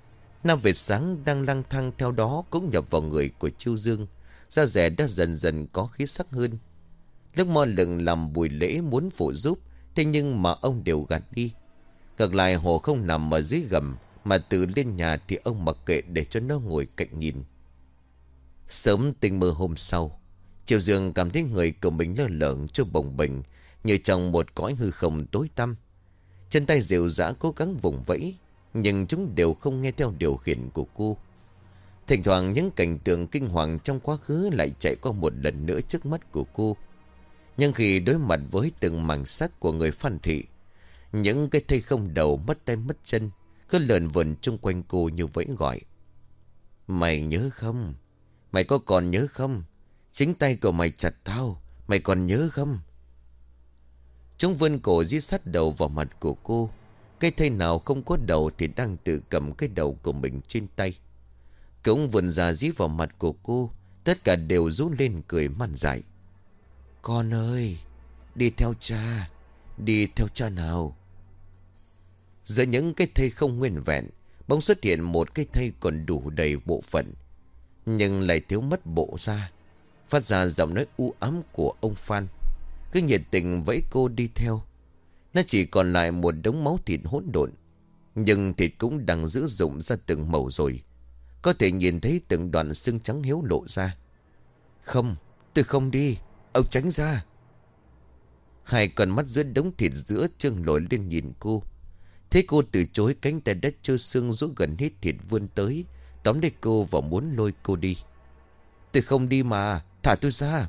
Nam Việt sáng đang lang thang theo đó cũng nhập vào người của Chiêu Dương. Da dẻ đã dần dần có khí sắc hơn. Lúc Mo Lựng làm buổi lễ muốn phụ giúp, thế nhưng mà ông đều gạt đi. Ngược lại Hồ không nằm ở dưới gầm, mà tự lên nhà thì ông mặc kệ để cho nó ngồi cạnh nhìn. Sớm tinh mơ hôm sau, Chiêu Dương cảm thấy người của mình lơ lửng cho bồng bềnh, như trong một cõi hư không tối tăm. Chân tay dịu dã cố gắng vùng vẫy, nhưng chúng đều không nghe theo điều khiển của cô. Thỉnh thoảng những cảnh tượng kinh hoàng trong quá khứ lại chạy qua một lần nữa trước mắt của cô. Nhưng khi đối mặt với từng mảng xác của người Phan Thị, những cái thây không đầu mất tay mất chân cứ lượn vần chung quanh cô như vẫy gọi. Mày nhớ không? Mày có còn nhớ không? Chính tay của mày chặt tao, mày còn nhớ không? Chúng vươn cổ dí sát đầu vào mặt của cô. Cái thây nào không có đầu thì đang tự cầm cái đầu của mình trên tay. Cũng vươn ra dí vào mặt của cô. Tất cả đều rú lên cười man dại. Con ơi, đi theo cha, đi theo cha nào. Giữa những cái thây không nguyên vẹn, bỗng xuất hiện một cái thây còn đủ đầy bộ phận, nhưng lại thiếu mất bộ da. Phát ra giọng nói u ám của ông Phan, cứ nhiệt tình vẫy cô đi theo. Nó chỉ còn lại một đống máu thịt hỗn độn, nhưng thịt cũng đang dữ rụng ra từng màu rồi. Có thể nhìn thấy từng đoạn xương trắng hiếu lộ ra. Không, tôi không đi, ông tránh ra. Hai con mắt giữa đống thịt giữa trương nổi lên nhìn cô. Thế cô từ chối, cánh tay đất trơ xương rũ gần hết thịt vươn tới, tóm lấy cô và muốn lôi cô đi. Tôi không đi mà, thả tôi ra.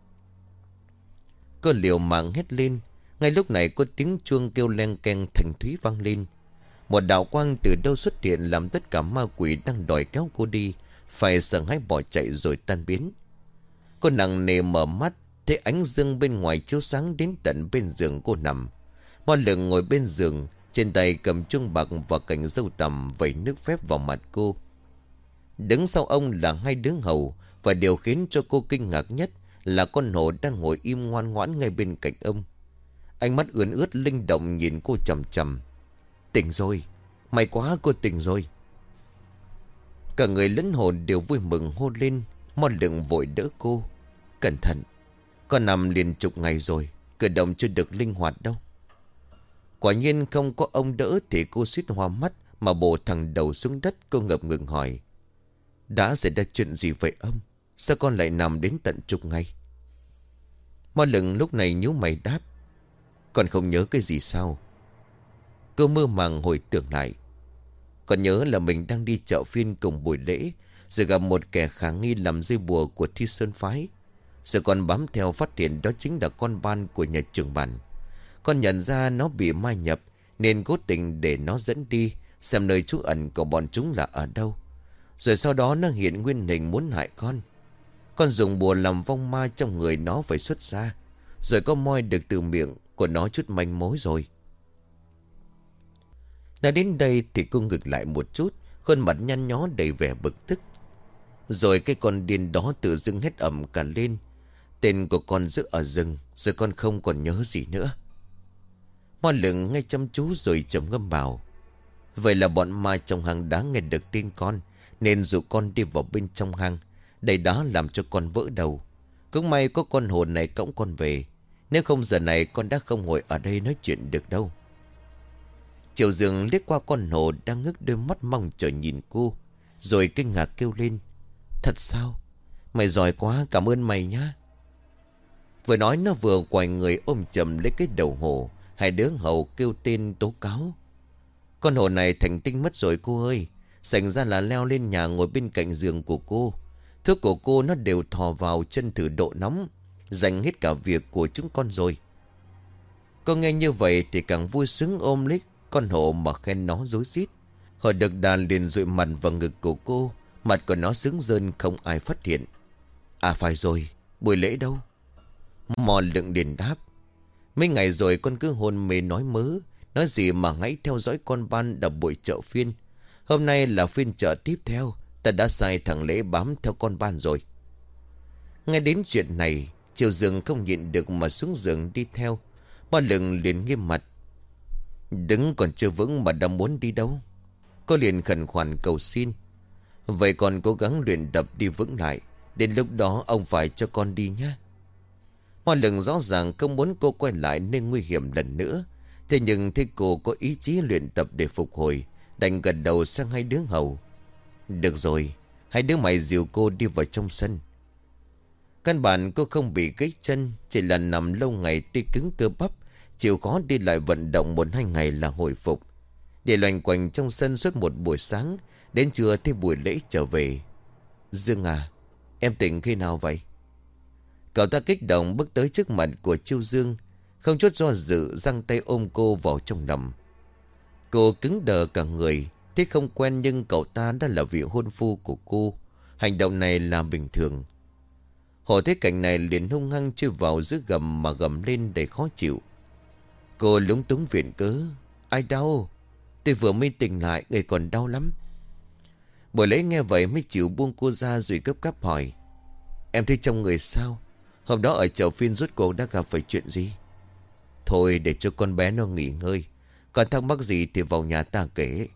Cô liều mạng hét lên. Ngay lúc này có tiếng chuông kêu len keng thành thúy vang lên. Một đạo quang từ đâu xuất hiện làm tất cả ma quỷ đang đòi kéo cô đi phải sợ hãi bỏ chạy rồi tan biến. Cô nặng nề mở mắt, thấy ánh dương bên ngoài chiếu sáng đến tận bên giường cô nằm. Mo Lựng ngồi bên giường, trên tay cầm chuông bạc và cành dâu tằm vẩy nước phép vào mặt cô. Đứng sau ông là hai đứa hầu, và điều khiến cho cô kinh ngạc nhất là con hổ đang ngồi im ngoan ngoãn ngay bên cạnh ông. Ánh mắt ươn ướt linh động nhìn cô chằm chằm. Tỉnh rồi, may quá cô tỉnh rồi. Cả người lẫn hồn đều vui mừng hô lên. Mo Lựng vội đỡ cô. Cẩn thận, con nằm liền chục ngày rồi, cử động chưa được linh hoạt đâu. Quả nhiên không có ông đỡ thì cô suýt hoa mắt mà bổ thẳng đầu xuống đất. Cô ngập ngừng hỏi, đã xảy ra chuyện gì vậy ông? Sao con lại nằm đến tận chục ngày? Mo Lựng lúc này nhíu mày đáp, con không nhớ cái gì sao? Cô mơ màng hồi tưởng lại. Con nhớ là mình đang đi chợ phiên cùng buổi lễ, rồi gặp một kẻ khả nghi làm dây bùa của Thi Sơn Phái. Rồi con bám theo phát hiện đó chính là con ban của nhà trưởng bản. Con nhận ra nó bị ma nhập, nên cố tình để nó dẫn đi xem nơi trú ẩn của bọn chúng là ở đâu. Rồi sau đó nó hiện nguyên hình muốn hại con. Con dùng bùa làm vong ma trong người nó phải xuất ra. Rồi có moi được từ miệng của nó chút manh mối rồi. Nói đến đây thì cô ngừng lại một chút, khuôn mặt nhăn nhó đầy vẻ bực tức. Rồi cái con điên đó tự dưng hét ầm cả lên. Tên của con giữ ở rừng, rồi con không còn nhớ gì nữa. Mo Lựng ngay chăm chú rồi trầm ngâm bảo, vậy là bọn ma trong hang đã nghe được tin con, nên dụ con đi vào bên trong hang. Đây đó làm cho con vỡ đầu. Cũng may có con hồn này cõng con về. Nếu không giờ này con đã không ngồi ở đây nói chuyện được đâu. Triệu Dương liếc qua con hổ đang ngước đôi mắt mong chờ nhìn cô, rồi kinh ngạc kêu lên, thật sao? Mày giỏi quá, cảm ơn mày nhá. Vừa nói nó vừa quay người ôm chầm lấy cái đầu hổ. Hai đứa hầu kêu tên tố cáo. Con hổ này thành tinh mất rồi cô ơi. Sành ra là leo lên nhà ngồi bên cạnh giường của cô. Thuốc của cô nó đều thò vào chân thử độ nóng, dành hết cả việc của chúng con rồi. Cô nghe như vậy thì càng vui sướng ôm lấy con hổ mà khen nó rối rít. Hổ được đàn liền dụi mặt vào ngực của cô. Mặt của nó sướng rơn không ai phát hiện. À phải rồi, buổi lễ đâu? Mo Lựng liền đáp, mấy ngày rồi con cứ hôn mê nói mớ. Nói gì mà hãy theo dõi con ban đập buổi chợ phiên. Hôm nay là phiên chợ tiếp theo. Ta đã sai thằng Lễ bám theo con ban rồi. Nghe đến chuyện này, Triệu Dương không nhịn được mà xuống giường đi theo. Mo Lựng liền nghiêm mặt, đứng còn chưa vững mà đã muốn đi đâu? Cô liền khẩn khoản cầu xin. Vậy con cố gắng luyện tập đi vững lại. Đến lúc đó ông phải cho con đi nhé. Hoa Lừng rõ ràng không muốn cô quay lại nên nguy hiểm lần nữa. Thế nhưng thấy cô có ý chí luyện tập để phục hồi, đành gật đầu sang hai đứa hầu. Được rồi, hai đứa mày dìu cô đi vào trong sân. Căn bản cô không bị gãy chân, chỉ là nằm lâu ngày tê cứng cơ bắp, chịu khó đi lại vận động 1-2 ngày là hồi phục. Để loanh quanh trong sân suốt một buổi sáng, đến trưa thì buổi lễ trở về. Dương à, em tỉnh khi nào vậy? Cậu ta kích động bước tới trước mặt của Chiêu Dương, không chút do dự giang tay ôm cô vào trong lòng. Cô cứng đờ cả người, thế không quen nhưng cậu ta đã là vị hôn phu của cô. Hành động này là bình thường. Hổ thấy cảnh này liền hung hăng chui vào giữa gầm mà gầm lên đầy khó chịu. Cô lúng túng viện cớ. Ai đau? Tôi vừa mới tỉnh lại, người còn đau lắm. Buổi lễ nghe vậy mới chịu buông cô ra rồi gấp gáp hỏi. Em thấy trong người sao? Hôm đó ở chợ phiên rốt cuộc đã gặp phải chuyện gì? Thôi để cho con bé nó nghỉ ngơi. Còn thắc mắc gì thì vào nhà ta kể.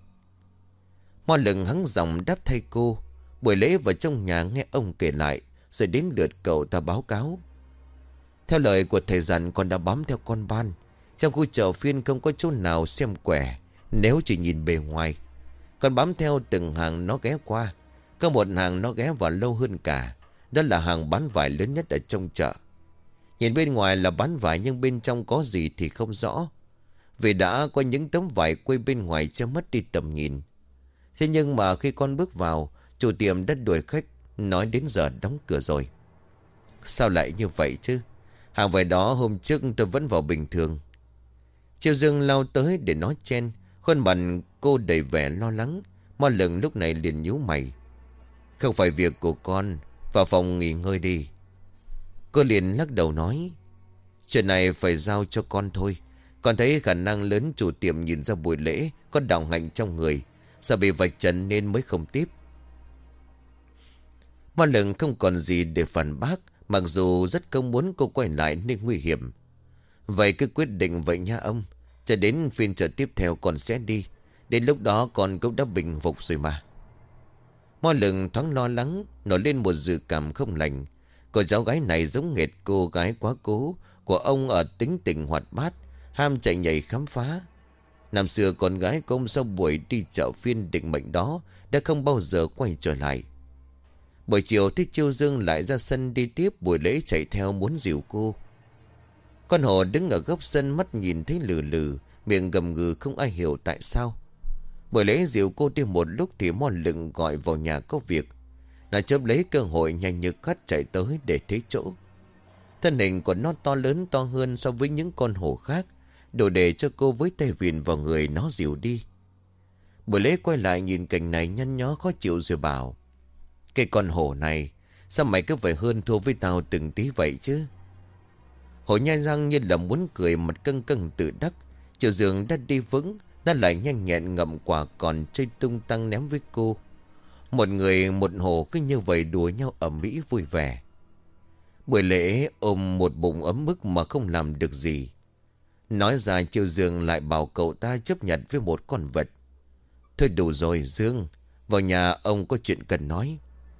Hoa Lừng hắng giọng đáp thay cô. Buổi lễ vào trong nhà nghe ông kể lại, rồi đến lượt cậu ta báo cáo. Theo lời của thầy dặn, con đã bám theo con ban. Trong khu chợ phiên không có chỗ nào xem quẻ, nếu chỉ nhìn bề ngoài. Con bám theo từng hàng nó ghé qua. Có một hàng nó ghé vào lâu hơn cả. Đó là hàng bán vải lớn nhất ở trong chợ. Nhìn bên ngoài là bán vải nhưng bên trong có gì thì không rõ. Vì đã có những tấm vải quây bên ngoài che mất đi tầm nhìn. Thế nhưng mà khi con bước vào, chủ tiệm đã đuổi khách, nói đến giờ đóng cửa rồi. Sao lại như vậy chứ? Hàng vải đó hôm trước tôi vẫn vào bình thường. Chiêu Dương lao tới để nói chen. Khuôn mặt cô đầy vẻ lo lắng. Hoa Lừng lúc này liền nhíu mày. Không phải việc của con, vào phòng nghỉ ngơi đi. Cô liền lắc đầu nói. Chuyện này phải giao cho con thôi. Con thấy khả năng lớn chủ tiệm nhìn ra buổi lễ có đạo hạnh trong người, sợ bị vạch trần nên mới không tiếp. Hoa Lừng không còn gì để phản bác, mặc dù rất không muốn cô quay lại nên nguy hiểm. Vậy cứ quyết định vậy nha ông. Cho đến phiên chợ tiếp theo con sẽ đi. Đến lúc đó con cũng đã bình phục rồi mà. Hoa Lừng thoáng lo lắng, nổi lên một dự cảm không lành. Cô cháu gái này giống nghệt cô gái quá cố của ông ở tính tình hoạt bát, ham chạy nhảy khám phá. Năm xưa con gái của ông sau buổi đi chợ phiên định mệnh đó đã không bao giờ quay trở lại. Buổi chiều thì Chiêu Dương lại ra sân đi tiếp buổi lễ chạy theo muốn dìu cô. Con hổ đứng ở góc sân mắt nhìn thấy lừ lừ, miệng gầm gừ không ai hiểu tại sao. Buổi lễ dìu cô đi một lúc thì Hoa Lừng gọi vào nhà có việc. Nó chớp lấy cơ hội nhanh như cắt chạy tới để thế chỗ. Thân hình của nó to lớn to hơn so với những con hổ khác, đủ để cho cô với tay vịn vào người nó dìu đi. Buổi lễ quay lại nhìn cảnh này nhăn nhó khó chịu rồi bảo. Cái con hổ này, sao mày cứ phải hơn thua với tao từng tí vậy chứ? Hổ nhai răng như là muốn cười, mặt căng căng tự đắc. Chiều Dương đã đi vững, nó lại nhanh nhẹn ngậm quả còn chơi tung tăng ném với cô. Một người một hổ cứ như vậy đùa nhau ầm ĩ vui vẻ. Buổi lễ ôm một bụng ấm ức mà không làm được gì. Nói ra Chiêu Dương lại bảo cậu ta chấp nhận với một con vật. Thôi đủ rồi Dương, vào nhà ông có chuyện cần nói.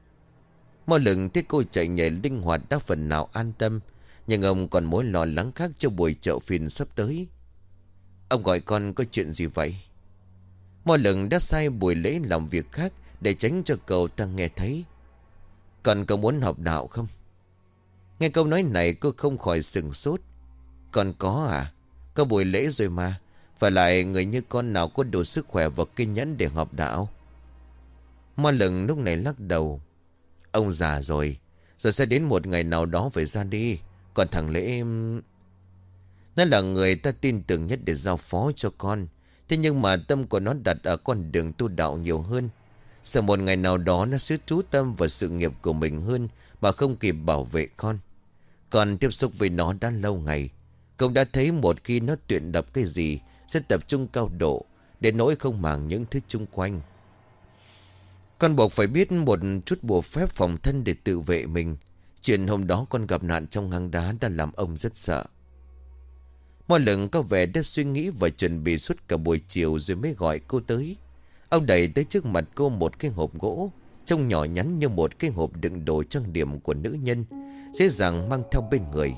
Hoa Lừng thấy cô chạy nhảy linh hoạt đã phần nào an tâm. Nhưng ông còn mối lo lắng khác cho buổi chợ phiên sắp tới. Ông gọi con có chuyện gì vậy? Hoa Lừng đã sai buổi lễ làm việc khác để tránh cho cậu ta nghe thấy. Con có muốn học đạo không? Nghe câu nói này cô không khỏi sừng sốt. Con có à? Có buổi lễ rồi mà. Phải lại người như con nào có đủ sức khỏe và kiên nhẫn để học đạo? Hoa Lừng lúc này lắc đầu. Ông già rồi, rồi sẽ đến một ngày nào đó phải ra đi. Còn thằng Lễ, nó là người ta tin tưởng nhất để giao phó cho con. Thế nhưng mà tâm của nó đặt ở con đường tu đạo nhiều hơn. Sợ một ngày nào đó nó sẽ chú tâm vào sự nghiệp của mình hơn mà không kịp bảo vệ con. Còn tiếp xúc với nó đã lâu ngày, cũng đã thấy một khi nó tuyển đập cái gì sẽ tập trung cao độ, đến nỗi không màng những thứ chung quanh. Con buộc phải biết một chút bùa phép phòng thân để tự vệ mình. Chuyện hôm đó con gặp nạn trong hang đá đã làm ông rất sợ. Hoa Lừng có vẻ đã suy nghĩ và chuẩn bị suốt cả buổi chiều rồi mới gọi cô tới. Ông đẩy tới trước mặt cô một cái hộp gỗ, trông nhỏ nhắn như một cái hộp đựng đồ trang điểm của nữ nhân, dễ dàng mang theo bên người.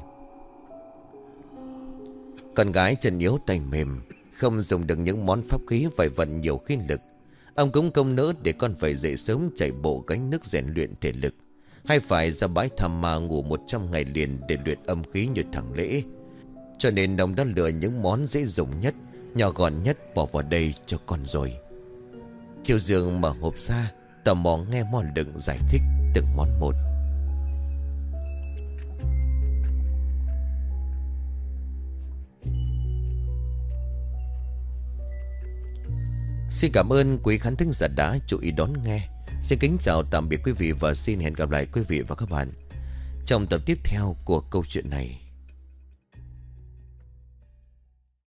Con gái chân yếu tay mềm, không dùng được những món pháp khí phải vận nhiều khí lực. Ông cũng không nỡ để con phải dậy sớm chạy bộ gánh nước rèn luyện thể lực, hay phải ra bãi Tham Ma ngủ 100 ngày liền để luyện âm khí như thằng Lễ. Cho nên ông đã lựa những món dễ dùng nhất, nhỏ gọn nhất bỏ vào đây cho con rồi. Triều Dương mở hộp ra, tò mò nghe món đựng giải thích từng món một. Xin cảm ơn quý khán thính giả đã chú ý đón nghe. Xin kính chào tạm biệt quý vị và xin hẹn gặp lại quý vị và các bạn trong tập tiếp theo của câu chuyện này.